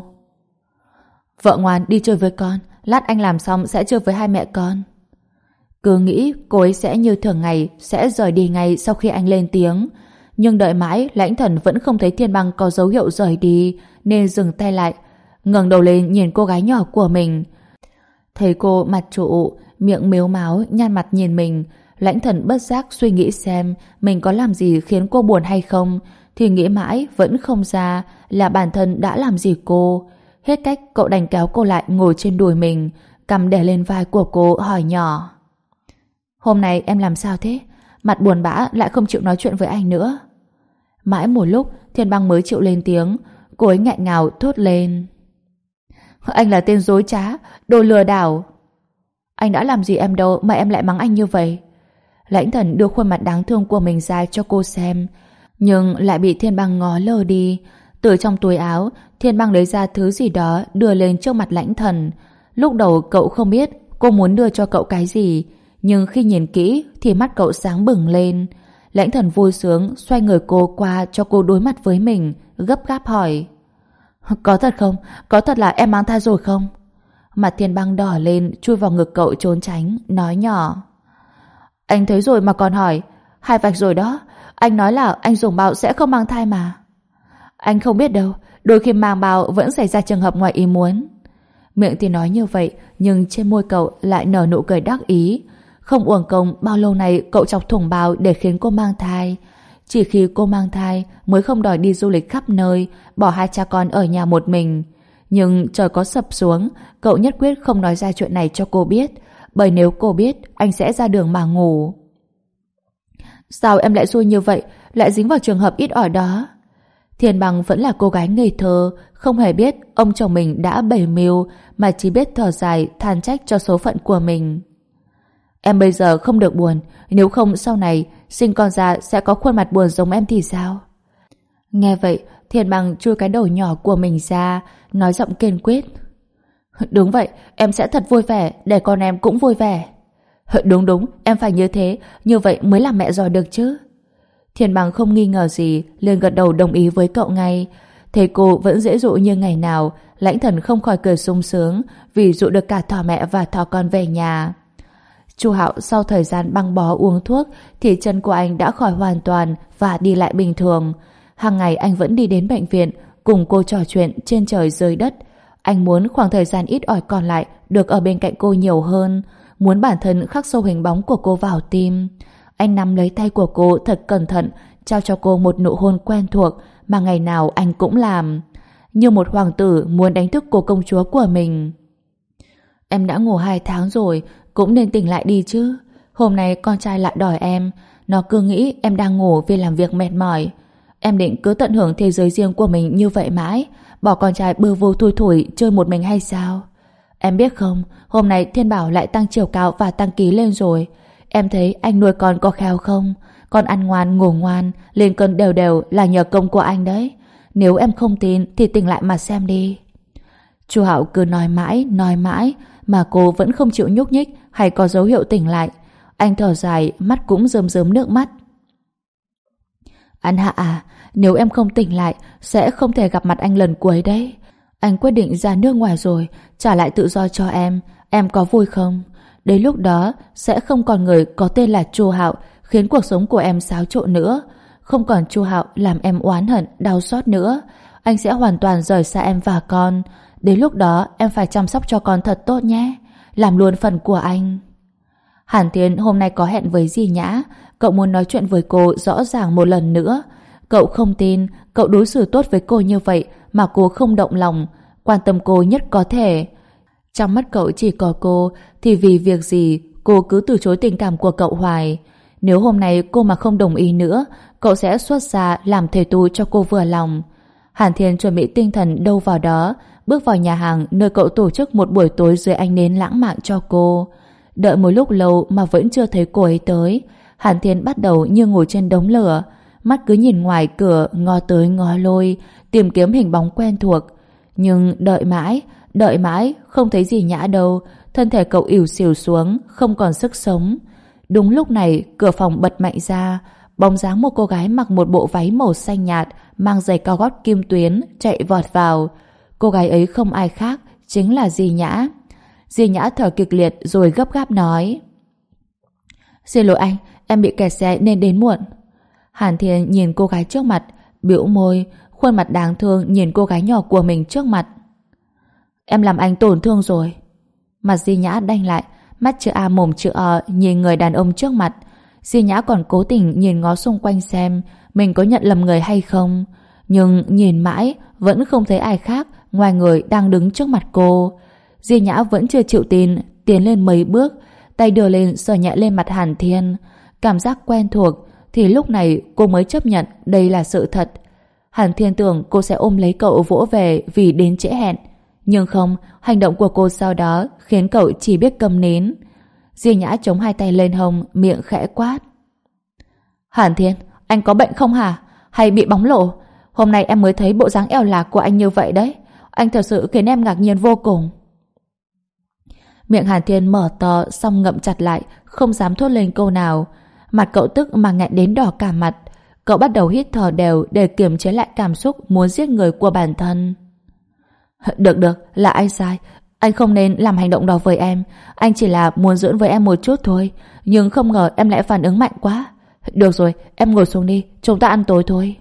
Vợ ngoan, đi chơi với con, lát anh làm xong sẽ chơi với hai mẹ con. Cứ nghĩ cô ấy sẽ như thường ngày, sẽ rời đi ngay sau khi anh lên tiếng. Nhưng đợi mãi, Lãnh Thần vẫn không thấy Thiên Băng có dấu hiệu rời đi, nên dừng tay lại, ngẩng đầu lên nhìn cô gái nhỏ của mình. Thấy cô mặt trụ, miệng mếu máo, nhăn mặt nhìn mình, Lãnh Thần bất giác suy nghĩ xem mình có làm gì khiến cô buồn hay không, thì nghĩ mãi vẫn không ra là bản thân đã làm gì cô. Hết cách, cậu đành kéo cô lại ngồi trên đùi mình, cằm đè lên vai của cô, hỏi nhỏ. Hôm nay em làm sao thế? Mặt buồn bã lại không chịu nói chuyện với anh nữa. Mãi một lúc, Thiên Băng mới chịu lên tiếng. Cô ấy nghẹn ngào thốt lên. Anh là tên dối trá, đồ lừa đảo. Anh đã làm gì em đâu mà em lại mắng anh như vậy? Lãnh Thần đưa khuôn mặt đáng thương của mình ra cho cô xem, nhưng lại bị Thiên Băng ngó lơ đi. Từ trong túi áo, Thiên Băng lấy ra thứ gì đó đưa lên trước mặt Lãnh Thần. Lúc đầu cậu không biết cô muốn đưa cho cậu cái gì, nhưng khi nhìn kỹ thì mắt cậu sáng bừng lên. Lãnh Thần vui sướng xoay người cô qua cho cô đối mặt với mình, gấp gáp hỏi. Có thật không? Có thật là em mang thai rồi không? Mặt Thiên Băng đỏ lên, chui vào ngực cậu trốn tránh, nói nhỏ. Anh thấy rồi mà còn hỏi. 2 vạch rồi đó. Anh nói là anh dùng bao sẽ không mang thai mà. Anh không biết đâu, đôi khi mang bào vẫn xảy ra trường hợp ngoài ý muốn. Miệng thì nói như vậy, nhưng trên môi cậu lại nở nụ cười đắc ý. Không uổng công bao lâu nay cậu chọc thủng bào để khiến cô mang thai. Chỉ khi cô mang thai mới không đòi đi du lịch khắp nơi, bỏ 2 cha con ở nhà một mình. Nhưng trời có sập xuống, cậu nhất quyết không nói ra chuyện này cho cô biết, bởi nếu cô biết, anh sẽ ra đường mà ngủ. Sao em lại xui như vậy, lại dính vào trường hợp ít ỏi đó? Thiên Bằng vẫn là cô gái ngây thơ, không hề biết ông chồng mình đã bày mưu, mà chỉ biết thở dài than trách cho số phận của mình. Em bây giờ không được buồn, nếu không sau này sinh con ra sẽ có khuôn mặt buồn giống em thì sao? Nghe vậy, Thiên Bằng chui cái đầu nhỏ của mình ra, nói giọng kiên quyết. Đúng vậy, em sẽ thật vui vẻ, để con em cũng vui vẻ. Đúng đúng, em phải như vậy mới làm mẹ giỏi được chứ. Thiên Bằng không nghi ngờ gì, liền gật đầu đồng ý với cậu ngay. Thấy cô vẫn dễ dụ như ngày nào, Lãnh Thần không khỏi cười sung sướng vì dụ được cả thỏ mẹ và thỏ con về nhà. Chu Hạo sau thời gian băng bó uống thuốc thì chân của anh đã khỏi hoàn toàn và đi lại bình thường. Hàng ngày anh vẫn đi đến bệnh viện cùng cô trò chuyện trên trời dưới đất. Anh muốn khoảng thời gian ít ỏi còn lại được ở bên cạnh cô nhiều hơn, muốn bản thân khắc sâu hình bóng của cô vào tim. Anh nắm lấy tay của cô thật cẩn thận, trao cho cô một nụ hôn quen thuộc mà ngày nào anh cũng làm. Như một hoàng tử muốn đánh thức cô công chúa của mình. Em đã ngủ 2 tháng rồi, cũng nên tỉnh lại đi chứ. Hôm nay con trai lại đòi em, nó cứ nghĩ em đang ngủ vì làm việc mệt mỏi. Em định cứ tận hưởng thế giới riêng của mình như vậy mãi, bỏ con trai bơ vơ thui thủi chơi một mình hay sao? Em biết không, hôm nay Thiên Bảo lại tăng chiều cao và tăng ký lên rồi. Em thấy anh nuôi con có khéo không? Con ăn ngoan, ngủ ngoan, lên cân đều đều là nhờ công của anh đấy. Nếu em không tin thì tỉnh lại mà xem đi. Chu Hạo cứ nói mãi mà cô vẫn không chịu nhúc nhích hay có dấu hiệu tỉnh lại. Anh thở dài, mắt cũng rơm rớm nước mắt. An Hạ à, nếu em không tỉnh lại sẽ không thể gặp mặt anh lần cuối đấy. Anh quyết định ra nước ngoài rồi, trả lại tự do cho em có vui không? Đến lúc đó sẽ không còn người có tên là Chu Hạo khiến cuộc sống của em xáo trộn nữa. Không còn Chu Hạo làm em oán hận, đau xót nữa. Anh sẽ hoàn toàn rời xa em và con. Đến lúc đó em phải chăm sóc cho con thật tốt nhé. Làm luôn phần của anh. Hàn Thiên hôm nay có hẹn với Di Nhã. Cậu muốn nói chuyện với cô rõ ràng một lần nữa. Cậu không tin cậu đối xử tốt với cô như vậy mà cô không động lòng, quan tâm cô nhất có thể. Trong mắt cậu chỉ có cô, thì vì việc gì cô cứ từ chối tình cảm của cậu hoài. Nếu hôm nay cô mà không đồng ý nữa, cậu sẽ xuất gia làm thầy tu cho cô vừa lòng. Hàn Thiên chuẩn bị tinh thần đâu vào đó, bước vào nhà hàng nơi cậu tổ chức một buổi tối dưới ánh nến lãng mạn cho cô. Đợi một lúc lâu mà vẫn chưa thấy cô ấy tới, Hàn Thiên bắt đầu như ngồi trên đống lửa, mắt cứ nhìn ngoài cửa ngó tới ngó lui, tìm kiếm hình bóng quen thuộc. Nhưng đợi mãi, không thấy gì Nhã đâu, thân thể cậu ỉu xìu xuống, không còn sức sống. Đúng lúc này, cửa phòng bật mạnh ra, bóng dáng một cô gái mặc một bộ váy màu xanh nhạt, mang giày cao gót kim tuyến, chạy vọt vào. Cô gái ấy không ai khác, chính là Di Nhã. Di Nhã thở kịch liệt rồi gấp gáp nói: Xin lỗi anh, em bị kẹt xe nên đến muộn. Hàn Thiên nhìn cô gái trước mặt, bĩu môi, khuôn mặt đáng thương nhìn cô gái nhỏ của mình trước mặt. Em làm anh tổn thương rồi. Mặt Di Nhã đanh lại, mắt chữ A mồm chữ O nhìn người đàn ông trước mặt. Di Nhã còn cố tình nhìn ngó xung quanh xem mình có nhận lầm người hay không, nhưng nhìn mãi vẫn không thấy ai khác ngoài người đang đứng trước mặt cô. Di Nhã vẫn chưa chịu tin, tiến lên mấy bước, tay đưa lên sờ nhẹ lên mặt Hàn Thiên. Cảm giác quen thuộc, thì lúc này cô mới chấp nhận đây là sự thật. Hàn Thiên tưởng cô sẽ ôm lấy cậu vỗ về vì đến trễ hẹn, nhưng không, hành động của cô sau đó khiến cậu chỉ biết câm nín. Di Nhã chống hai tay lên hông, miệng khẽ quát: Hàn Thiên, anh có bệnh không hả? Hay bị bóng lổ? Hôm nay em mới thấy bộ dáng eo lạc của anh như vậy đấy. Anh thật sự khiến em ngạc nhiên vô cùng. Miệng Hàn Thiên mở to xong ngậm chặt lại, không dám thốt lên câu nào. Mặt cậu tức mà nghẹn đến đỏ cả mặt. Cậu bắt đầu hít thở đều để kiềm chế lại cảm xúc muốn giết người của bản thân. Được, là anh sai. Anh không nên làm hành động đó với em. Anh chỉ là muốn giỡn với em một chút thôi, nhưng không ngờ em lại phản ứng mạnh quá. Được rồi, em ngồi xuống đi, chúng ta ăn tối thôi.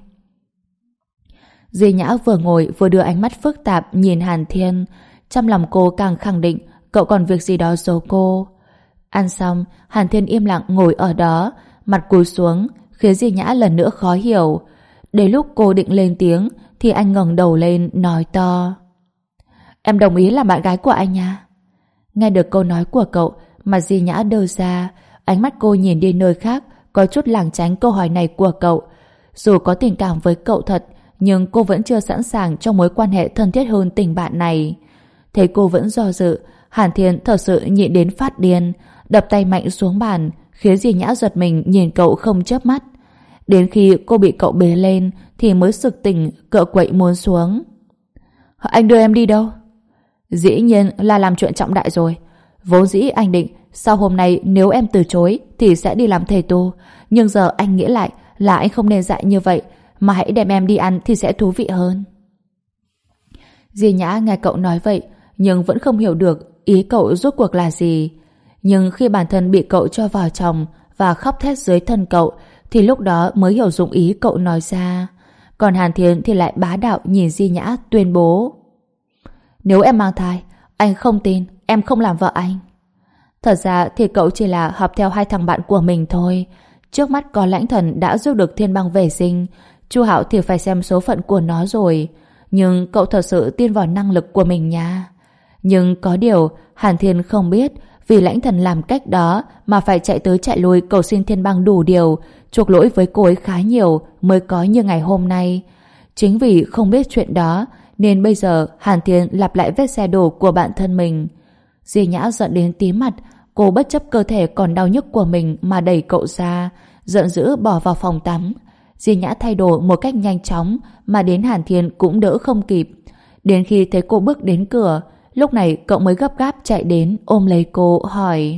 Di Nhã vừa ngồi vừa đưa ánh mắt phức tạp nhìn Hàn Thiên. Trong lòng cô càng khẳng định cậu còn việc gì đó giấu cô. Ăn xong, Hàn Thiên im lặng ngồi ở đó, mặt cúi xuống, khiến Di Nhã lần nữa khó hiểu. Đến lúc cô định lên tiếng thì anh ngẩng đầu lên nói to: Em đồng ý làm bạn gái của anh nha. Nghe được câu nói của cậu, mặt Di Nhã đơ ra, ánh mắt cô nhìn đi nơi khác, có chút lảng tránh câu hỏi này của cậu. Dù có tình cảm với cậu thật, nhưng cô vẫn chưa sẵn sàng cho mối quan hệ thân thiết hơn tình bạn này. Thấy cô vẫn do dự, Hàn Thiên thật sự nhịn đến phát điên, đập tay mạnh xuống bàn, khiến Di Nhã giật mình nhìn cậu không chớp mắt. Đến khi cô bị cậu bế lên thì mới sực tỉnh, cựa quậy muốn xuống. Anh đưa em đi đâu? Dĩ nhiên là làm chuyện trọng đại rồi. Vốn dĩ anh định sau hôm nay nếu em từ chối thì sẽ đi làm thầy tu, nhưng giờ anh nghĩ lại là anh không nên dạy như vậy, mà hãy đem em đi ăn thì sẽ thú vị hơn. Di Nhã nghe cậu nói vậy nhưng vẫn không hiểu được ý cậu rốt cuộc là gì. Nhưng khi bản thân bị cậu cho vào chồng và khóc thét dưới thân cậu thì lúc đó mới hiểu dụng ý cậu nói ra. Còn Hàn Thiến thì lại bá đạo nhìn Di Nhã tuyên bố: Nếu em mang thai, anh không tin em không làm vợ anh. Thật ra thì cậu chỉ là học theo hai thằng bạn của mình thôi. Trước mắt có Lãnh Thần đã giúp được Thiên Băng về sinh, Chu Hạo thì phải xem số phận của nó rồi. Nhưng cậu thật sự tin vào năng lực của mình nha. Nhưng có điều Hàn Thiên không biết, vì Lãnh Thần làm cách đó mà phải chạy tới chạy lui cầu xin Thiên Băng đủ điều, chuộc lỗi với cô ấy khá nhiều mới có như ngày hôm nay. Chính vì không biết chuyện đó nên bây giờ Hàn Thiên lặp lại vết xe đổ của bạn thân mình. Di Nhã giận đến tím mặt, cô bất chấp cơ thể còn đau nhức của mình mà đẩy cậu ra, giận dữ bỏ vào phòng tắm. Di Nhã thay đồ một cách nhanh chóng mà đến Hàn Thiên cũng đỡ không kịp. Đến khi thấy cô bước đến cửa, lúc này cậu mới gấp gáp chạy đến ôm lấy cô hỏi: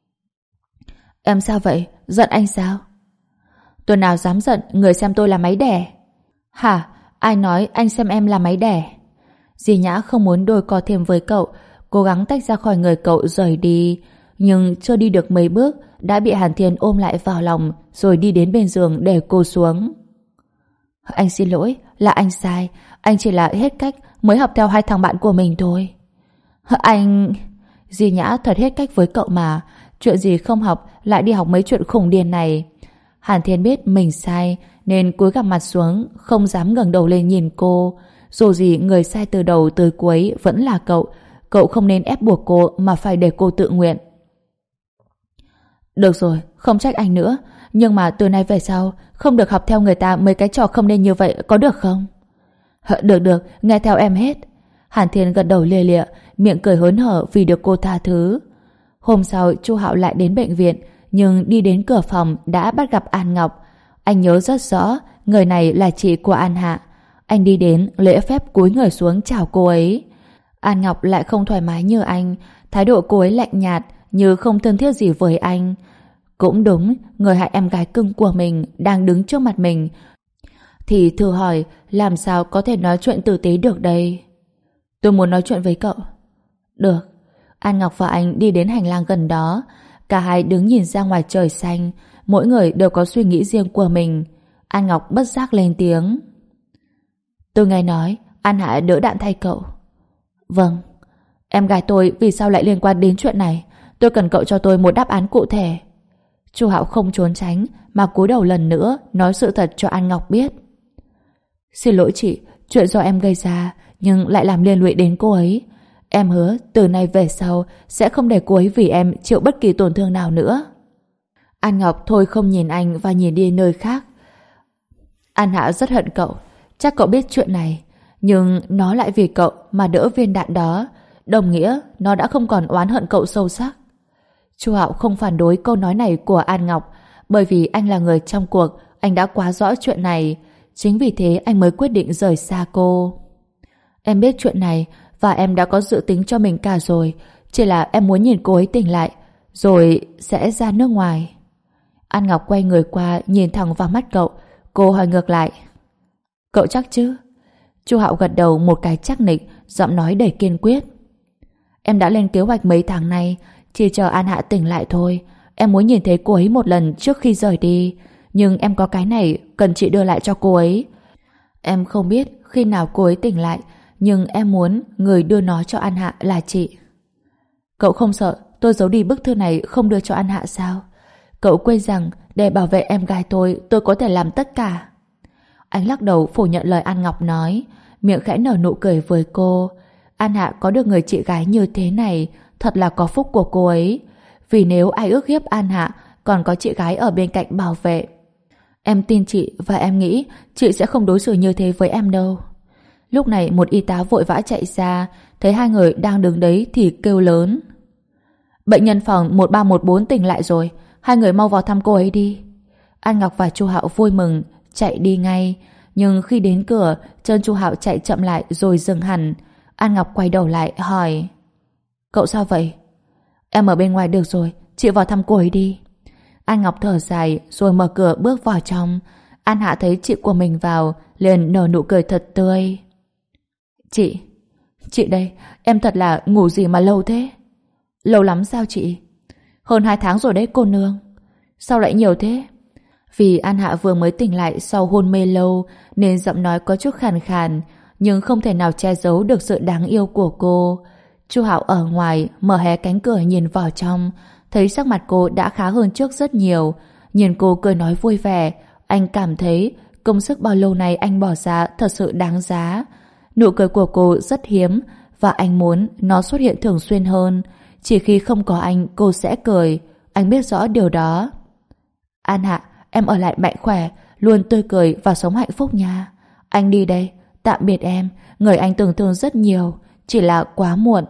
Em sao vậy? Giận anh sao? Tôi nào dám giận người xem tôi là máy đẻ. Hả? Ai nói anh xem em là máy đẻ? Di Nhã không muốn đôi co thêm với cậu, cố gắng tách ra khỏi người cậu rời đi. Nhưng chưa đi được mấy bước đã bị Hàn Thiên ôm lại vào lòng rồi đi đến bên giường để cô xuống. Anh xin lỗi, là anh sai. Anh chỉ là hết cách mới học theo hai thằng bạn của mình thôi. Anh... Di Nhã thật hết cách với cậu mà. Chuyện gì không học lại đi học mấy chuyện khủng điên này. Hàn Thiên biết mình sai nên cúi gằm mặt xuống, không dám ngẩng đầu lên nhìn cô. Dù gì người sai từ đầu tới cuối vẫn là cậu. Cậu không nên ép buộc cô mà phải để cô tự nguyện. Được rồi, không trách anh nữa. Nhưng mà từ nay về sau không được học theo người ta mấy cái trò không nên như vậy, có được không? Được, nghe theo em hết. Hàn Thiên gật đầu lia lịa, miệng cười hớn hở vì được cô tha thứ. Hôm sau Chu Hạo lại đến bệnh viện, nhưng đi đến cửa phòng đã bắt gặp An Ngọc. Anh nhớ rất rõ người này là chị của An Hạ. Anh đi đến lễ phép cúi người xuống chào cô ấy. An Ngọc lại không thoải mái như anh, thái độ cô ấy lạnh nhạt như không thân thiết gì với anh. Cũng đúng, người hại em gái cưng của mình đang đứng trước mặt mình thì thử hỏi làm sao có thể nói chuyện tử tế được đây. Tôi muốn nói chuyện với cậu. Được. An Ngọc và anh đi đến hành lang gần đó. Cả hai đứng nhìn ra ngoài trời xanh, mỗi người đều có suy nghĩ riêng của mình. An Ngọc bất giác lên tiếng: Tôi nghe nói An Hạ đỡ đạn thay cậu. Vâng. Em gái tôi vì sao lại liên quan đến chuyện này? Tôi cần cậu cho tôi một đáp án cụ thể. Chu Hạo không trốn tránh mà cúi đầu lần nữa nói sự thật cho An Ngọc biết. Xin lỗi chị, chuyện do em gây ra nhưng lại làm liên lụy đến cô ấy. Em hứa từ nay về sau sẽ không để cô ấy vì em chịu bất kỳ tổn thương nào nữa. An Ngọc thôi không nhìn anh và nhìn đi nơi khác. An Hạ rất hận cậu, chắc cậu biết chuyện này, nhưng nó lại vì cậu mà đỡ viên đạn đó, đồng nghĩa nó đã không còn oán hận cậu sâu sắc. Chu Hạo không phản đối câu nói này của An Ngọc, bởi vì anh là người trong cuộc, anh đã quá rõ chuyện này. Chính vì thế anh mới quyết định rời xa cô. Em biết chuyện này và em đã có dự tính cho mình cả rồi, chỉ là em muốn nhìn cô ấy tỉnh lại rồi sẽ ra nước ngoài. An Ngọc quay người qua nhìn thẳng vào mắt cậu. Cô hỏi ngược lại: Cậu chắc chứ? Chu Hạo gật đầu một cái chắc nịch, giọng nói đầy kiên quyết. Em đã lên kế hoạch mấy tháng nay, chỉ chờ An Hạ tỉnh lại thôi. Em muốn nhìn thấy cô ấy một lần trước khi rời đi, nhưng em có cái này cần chị đưa lại cho cô ấy. Em không biết khi nào cô ấy tỉnh lại, nhưng em muốn người đưa nó cho An Hạ là chị. Cậu không sợ tôi giấu đi bức thư này không đưa cho An Hạ sao? Cậu quên rằng để bảo vệ em gái tôi có thể làm tất cả. Anh lắc đầu phủ nhận lời An Ngọc nói, miệng khẽ nở nụ cười với cô. An Hạ có được người chị gái như thế này thật là có phúc của cô ấy. Vì nếu ai ước hiếp An Hạ còn có chị gái ở bên cạnh bảo vệ. Em tin chị và em nghĩ chị sẽ không đối xử như thế với em đâu. Lúc này một y tá vội vã chạy ra, thấy hai người đang đứng đấy thì kêu lớn: Bệnh nhân phòng 1314 tỉnh lại rồi, hai người mau vào thăm cô ấy đi. An Ngọc và Chu Hạo vui mừng chạy đi ngay, nhưng khi đến cửa, chân Chu Hạo chạy chậm lại rồi dừng hẳn. An Ngọc quay đầu lại hỏi: Cậu sao vậy? Em ở bên ngoài được rồi, chị vào thăm cô ấy đi. An Ngọc thở dài rồi mở cửa bước vào trong. An Hạ thấy chị của mình vào, liền nở nụ cười thật tươi. Chị đây, em thật là ngủ gì mà lâu thế? Lâu lắm sao chị? Hơn 2 tháng rồi đấy cô nương. Sao lại nhiều thế? Vì An Hạ vừa mới tỉnh lại sau hôn mê lâu nên giọng nói có chút khàn khàn, nhưng không thể nào che giấu được sự đáng yêu của cô. Chu Hạo ở ngoài mở hé cánh cửa nhìn vào trong, thấy sắc mặt cô đã khá hơn trước rất nhiều. Nhìn cô cười nói vui vẻ, anh cảm thấy công sức bao lâu nay anh bỏ ra thật sự đáng giá. Nụ cười của cô rất hiếm và anh muốn nó xuất hiện thường xuyên hơn. Chỉ khi không có anh cô sẽ cười. Anh biết rõ điều đó. An Hạ, em ở lại mạnh khỏe, luôn tươi cười và sống hạnh phúc nha. Anh đi đây, tạm biệt em. Người anh tưởng thương rất nhiều, chỉ là quá muộn.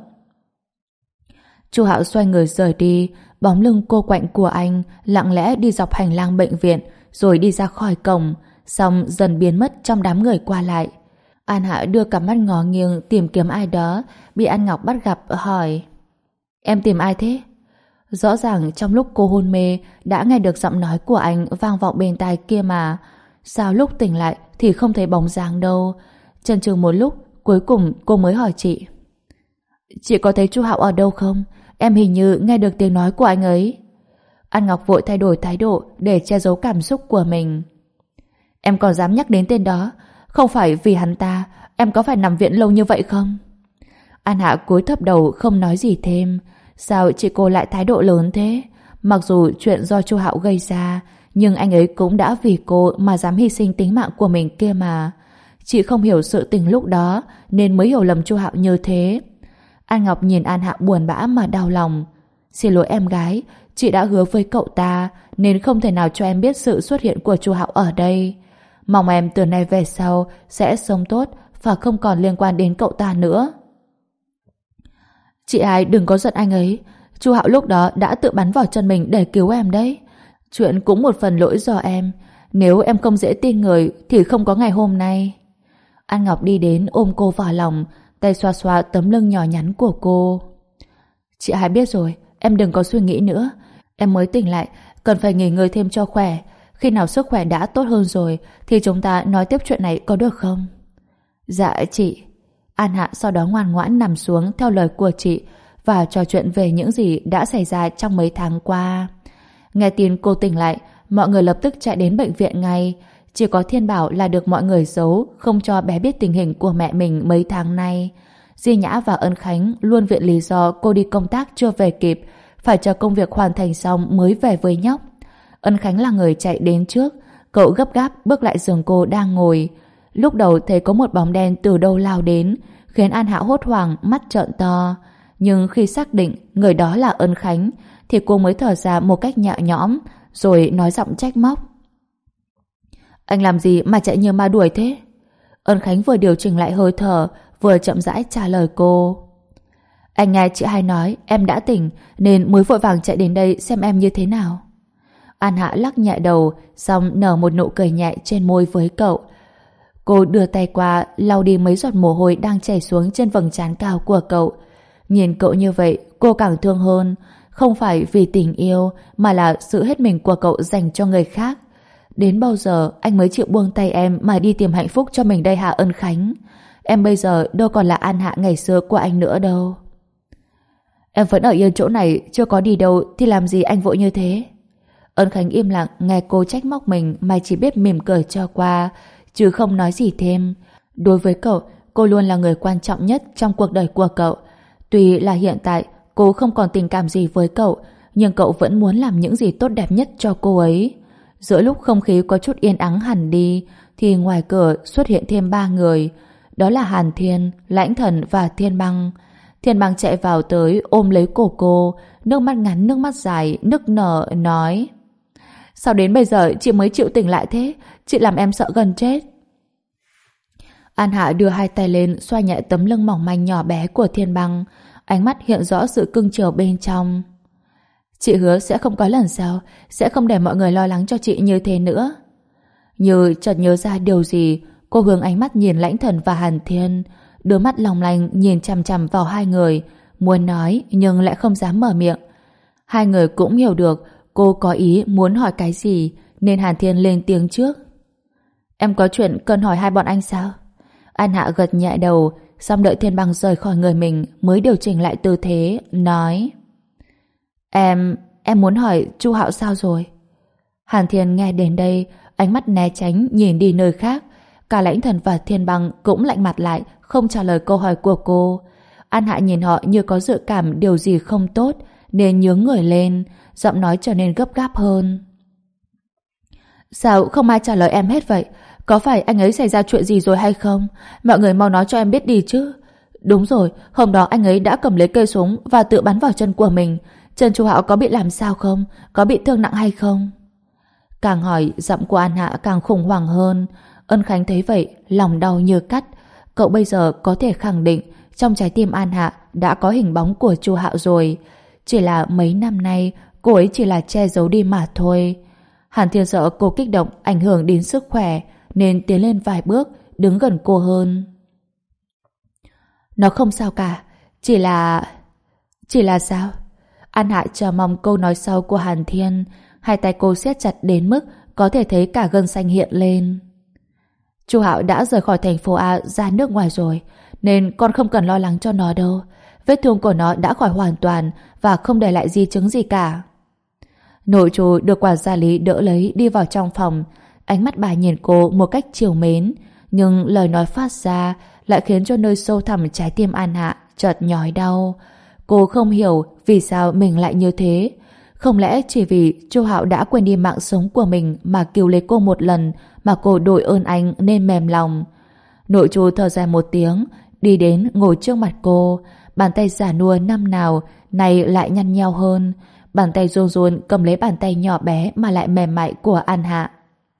Chu Hạo xoay người rời đi, bóng lưng cô quạnh của anh lặng lẽ đi dọc hành lang bệnh viện rồi đi ra khỏi cổng, xong dần biến mất trong đám người qua lại. An Hạ đưa cặp mắt ngó nghiêng tìm kiếm ai đó, bị An Ngọc bắt gặp hỏi: Em tìm ai thế? Rõ ràng trong lúc cô hôn mê đã nghe được giọng nói của anh vang vọng bên tai kia mà. Sao lúc tỉnh lại thì không thấy bóng dáng đâu? Chần chừ một lúc, cuối cùng cô mới hỏi chị: Chị có thấy Chu Hạo ở đâu không? Em hình như nghe được tiếng nói của anh ấy. An Ngọc vội thay đổi thái độ để che giấu cảm xúc của mình. Em còn dám nhắc đến tên đó? Không phải vì hắn ta em có phải nằm viện lâu như vậy không? An Hạ cúi thấp đầu không nói gì thêm. Sao chị cô lại thái độ lớn thế? Mặc dù chuyện do Chu Hạo gây ra, nhưng anh ấy cũng đã vì cô mà dám hy sinh tính mạng của mình kia mà. Chị không hiểu sự tình lúc đó nên mới hiểu lầm Chu Hạo như thế. An Ngọc nhìn An Hạ buồn bã mà đau lòng. Xin lỗi em gái, chị đã hứa với cậu ta nên không thể nào cho em biết sự xuất hiện của Chu Hạo ở đây. Mong em từ nay về sau sẽ sống tốt và không còn liên quan đến cậu ta nữa. Chị hai đừng có giận anh ấy. Chu Hạo lúc đó đã tự bắn vào chân mình để cứu em đấy. Chuyện cũng một phần lỗi do em. Nếu em không dễ tin người thì không có ngày hôm nay. An Ngọc đi đến ôm cô vào lòng, tay xoa xoa tấm lưng nhỏ nhắn của cô. Chị hai biết rồi, em đừng có suy nghĩ nữa. Em mới tỉnh lại, cần phải nghỉ ngơi thêm cho khỏe. Khi nào sức khỏe đã tốt hơn rồi thì chúng ta nói tiếp chuyện này có được không? Dạ chị. An Hạ sau đó ngoan ngoãn nằm xuống theo lời của chị và trò chuyện về những gì đã xảy ra trong mấy tháng qua. Nghe tin cô tỉnh lại, mọi người lập tức chạy đến bệnh viện ngay. Chỉ có Thiên Bảo là được mọi người giấu, không cho bé biết tình hình của mẹ mình mấy tháng nay. Di Nhã và Ân Khánh luôn viện lý do cô đi công tác chưa về kịp, phải chờ công việc hoàn thành xong mới về với nhóc. Ân Khánh là người chạy đến trước, cậu gấp gáp bước lại giường cô đang ngồi. Lúc đầu thấy có một bóng đen từ đâu lao đến, khiến An Hạ hốt hoảng, mắt trợn to. Nhưng khi xác định người đó là Ân Khánh, thì cô mới thở ra một cách nhẹ nhõm, rồi nói giọng trách móc. Anh làm gì mà chạy như ma đuổi thế? Ân Khánh vừa điều chỉnh lại hơi thở, vừa chậm rãi trả lời cô. Anh nghe chị hai nói em đã tỉnh, nên mới vội vàng chạy đến đây xem em như thế nào. An Hạ lắc nhẹ đầu, xong nở một nụ cười nhẹ trên môi với cậu. Cô đưa tay qua, lau đi mấy giọt mồ hôi đang chảy xuống trên vầng trán cao của cậu. Nhìn cậu như vậy, cô càng thương hơn. Không phải vì tình yêu, mà là sự hết mình của cậu dành cho người khác. Đến bao giờ anh mới chịu buông tay em mà đi tìm hạnh phúc cho mình đây hả Ân Khánh? Em bây giờ đâu còn là An Hạ ngày xưa của anh nữa đâu. Em vẫn ở yên chỗ này, chưa có đi đâu thì làm gì anh vội như thế? Ân Khánh im lặng nghe cô trách móc mình mà chỉ biết mỉm cười cho qua, chứ không nói gì thêm. Đối với cậu, cô luôn là người quan trọng nhất trong cuộc đời của cậu. Tuy là hiện tại cô không còn tình cảm gì với cậu, nhưng cậu vẫn muốn làm những gì tốt đẹp nhất cho cô ấy. Giữa lúc không khí có chút yên ắng hẳn đi, thì ngoài cửa xuất hiện thêm 3 người. Đó là Hàn Thiên, Lãnh Thần và Thiên Băng. Thiên Băng chạy vào tới ôm lấy cổ cô, nước mắt ngắn nước mắt dài, nức nở nói: Sao đến bây giờ chị mới chịu tỉnh lại thế? Chị làm em sợ gần chết. An Hạ đưa hai tay lên xoa nhẹ tấm lưng mỏng manh nhỏ bé của Thiên Băng, ánh mắt hiện rõ sự cưng chiều bên trong. Chị hứa sẽ không có lần sau, sẽ không để mọi người lo lắng cho chị như thế nữa. Như chợt nhớ ra điều gì, cô hướng ánh mắt nhìn Lãnh Thần và Hàn Thiên, đôi mắt long lanh nhìn chằm chằm vào hai người, muốn nói nhưng lại không dám mở miệng. Hai người cũng hiểu được cô có ý muốn hỏi cái gì, nên Hàn Thiên lên tiếng trước. Em có chuyện cần hỏi hai bọn anh sao? An Hạ gật nhẹ đầu, xong đợi Thiên Băng rời khỏi người mình mới điều chỉnh lại tư thế, nói: Em muốn hỏi Chu Hạo sao rồi? Hàn Thiên nghe đến đây, ánh mắt né tránh nhìn đi nơi khác. Cả Lãnh Thần và Thiên Băng cũng lạnh mặt lại, không trả lời câu hỏi của cô. An Hạ nhìn họ như có dự cảm điều gì không tốt, nên nhướng người lên, giọng nói trở nên gấp gáp hơn. Sao không ai trả lời em hết vậy? Có phải anh ấy xảy ra chuyện gì rồi hay không? Mọi người mau nói cho em biết đi chứ. Đúng rồi, hôm đó anh ấy đã cầm lấy cây súng và tự bắn vào chân của mình. Chân Chu Hạo có bị làm sao không? Có bị thương nặng hay không? Càng hỏi, giọng của An Hạ càng khủng hoảng hơn. Ân Khánh thấy vậy, lòng đau như cắt. Cậu bây giờ có thể khẳng định trong trái tim An Hạ đã có hình bóng của Chu Hạo rồi. Chỉ là mấy năm nay cô ấy chỉ là che giấu đi mà thôi. Hàn Thiên sợ cô kích động ảnh hưởng đến sức khỏe, nên tiến lên vài bước, đứng gần cô hơn. Nó không sao cả, chỉ là sao? An Hạ chờ mong câu nói sau của Hàn Thiên. Hai tay cô siết chặt đến mức có thể thấy cả gân xanh hiện lên. Chu Hạo đã rời khỏi thành phố A ra nước ngoài rồi, nên con không cần lo lắng cho nó đâu. Vết thương của nó đã khỏi hoàn toàn và không để lại di chứng gì cả. Nội trù được quản gia Lý đỡ lấy đi vào trong phòng. Ánh mắt bà nhìn cô một cách trìu mến, nhưng lời nói phát ra lại khiến cho nơi sâu thẳm trái tim An Hạ chợt nhói đau. Cô không hiểu vì sao mình lại như thế. Không lẽ chỉ vì Chu Hạo đã quên đi mạng sống của mình mà cứu lấy cô một lần mà cô đội ơn anh nên mềm lòng? Nội trù thở dài một tiếng, đi đến ngồi trước mặt cô. Bàn tay già nua năm nào này lại nhăn nheo hơn. Bàn tay run run cầm lấy bàn tay nhỏ bé mà lại mềm mại của An Hạ.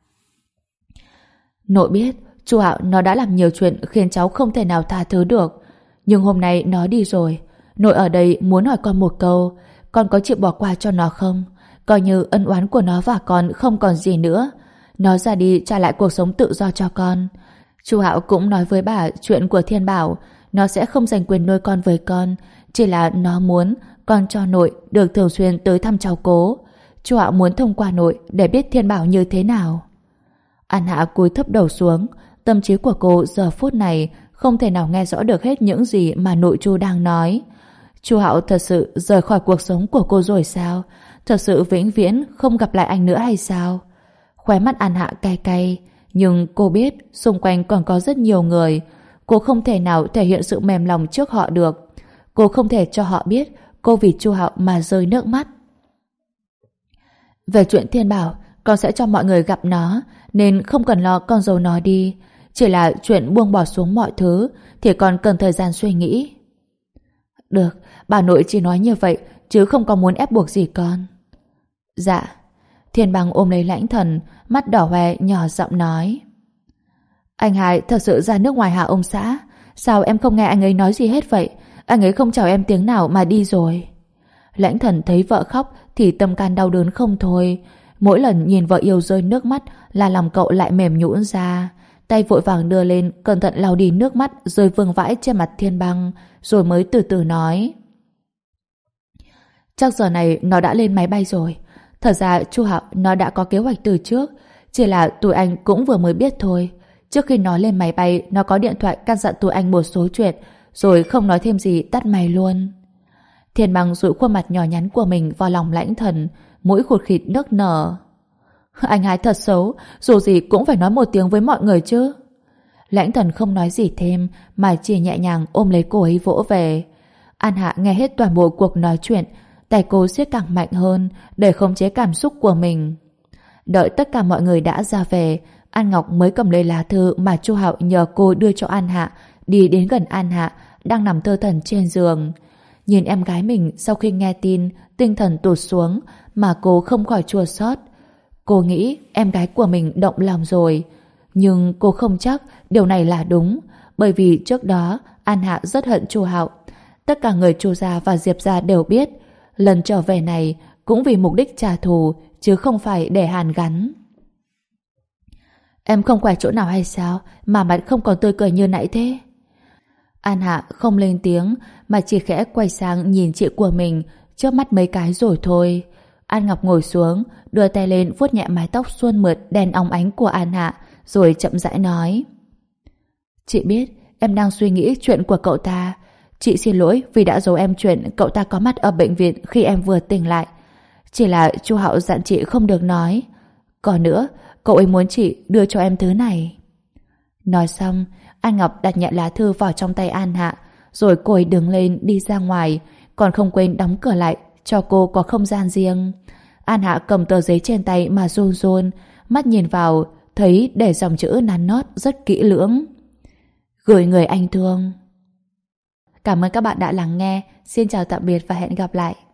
Nội biết Chu Hạo nó đã làm nhiều chuyện khiến cháu không thể nào tha thứ được, nhưng hôm nay nó đi rồi. Nội ở đây muốn hỏi con một câu, con có chịu bỏ qua cho nó không? Coi như ân oán của nó và con không còn gì nữa. Nó ra đi trả lại cuộc sống tự do cho con. Chu Hạo cũng nói với bà chuyện của Thiên Bảo, nó sẽ không giành quyền nuôi con với con, chỉ là nó muốn con cho nội được thường xuyên tới thăm cháu Cố. Chu Hạo muốn thông qua nội để biết Thiên Bảo như thế nào. An Hạ cúi thấp đầu xuống, tâm trí của cô giờ phút này không thể nào nghe rõ được hết những gì mà nội Chu đang nói. Chu Hạo thật sự rời khỏi cuộc sống của cô rồi sao? Thật sự vĩnh viễn không gặp lại anh nữa hay sao? Khóe mắt An Hạ cay cay, nhưng cô biết xung quanh còn có rất nhiều người. Cô không thể nào thể hiện sự mềm lòng trước họ được. Cô không thể cho họ biết cô vì Chu Hạo mà rơi nước mắt. Về chuyện Thiên Bảo, con sẽ cho mọi người gặp nó, nên không cần lo con giấu nó đi. Chỉ là chuyện buông bỏ xuống mọi thứ thì con cần thời gian suy nghĩ. Được, bà nội chỉ nói như vậy chứ không có muốn ép buộc gì con. Dạ. Thiên Bằng ôm lấy Lãnh Thần, mắt đỏ hoe nhỏ giọng nói. Anh hai thật sự ra nước ngoài hả ông xã? Sao em không nghe anh ấy nói gì hết vậy? Anh ấy không chào em tiếng nào mà đi rồi. Lãnh Thần thấy vợ khóc thì tâm can đau đớn không thôi. Mỗi lần nhìn vợ yêu rơi nước mắt là lòng cậu lại mềm nhũn ra. Tay vội vàng đưa lên, cẩn thận lau đi nước mắt rơi vương vãi trên mặt Thiên Băng, rồi mới từ từ nói. Chắc giờ này nó đã lên máy bay rồi. Thật ra Chu Hạo nó đã có kế hoạch từ trước, chỉ là tụi anh cũng vừa mới biết thôi. Trước khi nó lên máy bay, nó có điện thoại căn dặn tụi anh một số chuyện, rồi không nói thêm gì tắt máy luôn. Thiên Băng dụi khuôn mặt nhỏ nhắn của mình vào lòng Lãnh Thần, mũi khụt khịt nức nở. Anh hai thật xấu, dù gì cũng phải nói một tiếng với mọi người chứ. Lãnh Thần không nói gì thêm mà chỉ nhẹ nhàng ôm lấy cô ấy vỗ về. An Hạ nghe hết toàn bộ cuộc nói chuyện, tay cô siết càng mạnh hơn để khống chế cảm xúc của mình. Đợi tất cả mọi người đã ra về, An Ngọc mới cầm lấy lá thư mà Chu Hạo nhờ cô đưa cho An Hạ, đi đến gần An Hạ đang nằm thơ thẩn trên giường. Nhìn em gái mình sau khi nghe tin, tinh thần tụt xuống mà cô không khỏi chua xót. Cô nghĩ em gái của mình động lòng rồi, nhưng cô không chắc điều này là đúng, bởi vì trước đó An Hạ rất hận Chu Hạo. Tất cả người Chu gia và Diệp gia đều biết, lần trở về này cũng vì mục đích trả thù, chứ không phải để hàn gắn. Em không khỏe chỗ nào hay sao mà mặt không còn tươi cười như nãy thế? An Hạ không lên tiếng mà chỉ khẽ quay sang nhìn chị của mình, chớp mắt mấy cái rồi thôi. An Ngọc ngồi xuống, đưa tay lên vuốt nhẹ mái tóc suôn mượt đen óng ánh của An Hạ, rồi chậm rãi nói: Chị biết em đang suy nghĩ chuyện của cậu ta. Chị xin lỗi vì đã giấu em chuyện cậu ta có mặt ở bệnh viện khi em vừa tỉnh lại. Chỉ là chú Hạo dặn chị không được nói. Còn nữa, cậu ấy muốn chị đưa cho em thứ này. Nói xong, An Ngọc đặt nhẹ lá thư vào trong tay An Hạ, rồi cô ấy đứng lên đi ra ngoài, còn không quên đóng cửa lại cho cô có không gian riêng. An Hạ cầm tờ giấy trên tay mà run run, mắt nhìn vào, thấy để dòng chữ nắn nót rất kỹ lưỡng. Gửi người anh thương. Cảm ơn các bạn đã lắng nghe. Xin chào tạm biệt và hẹn gặp lại.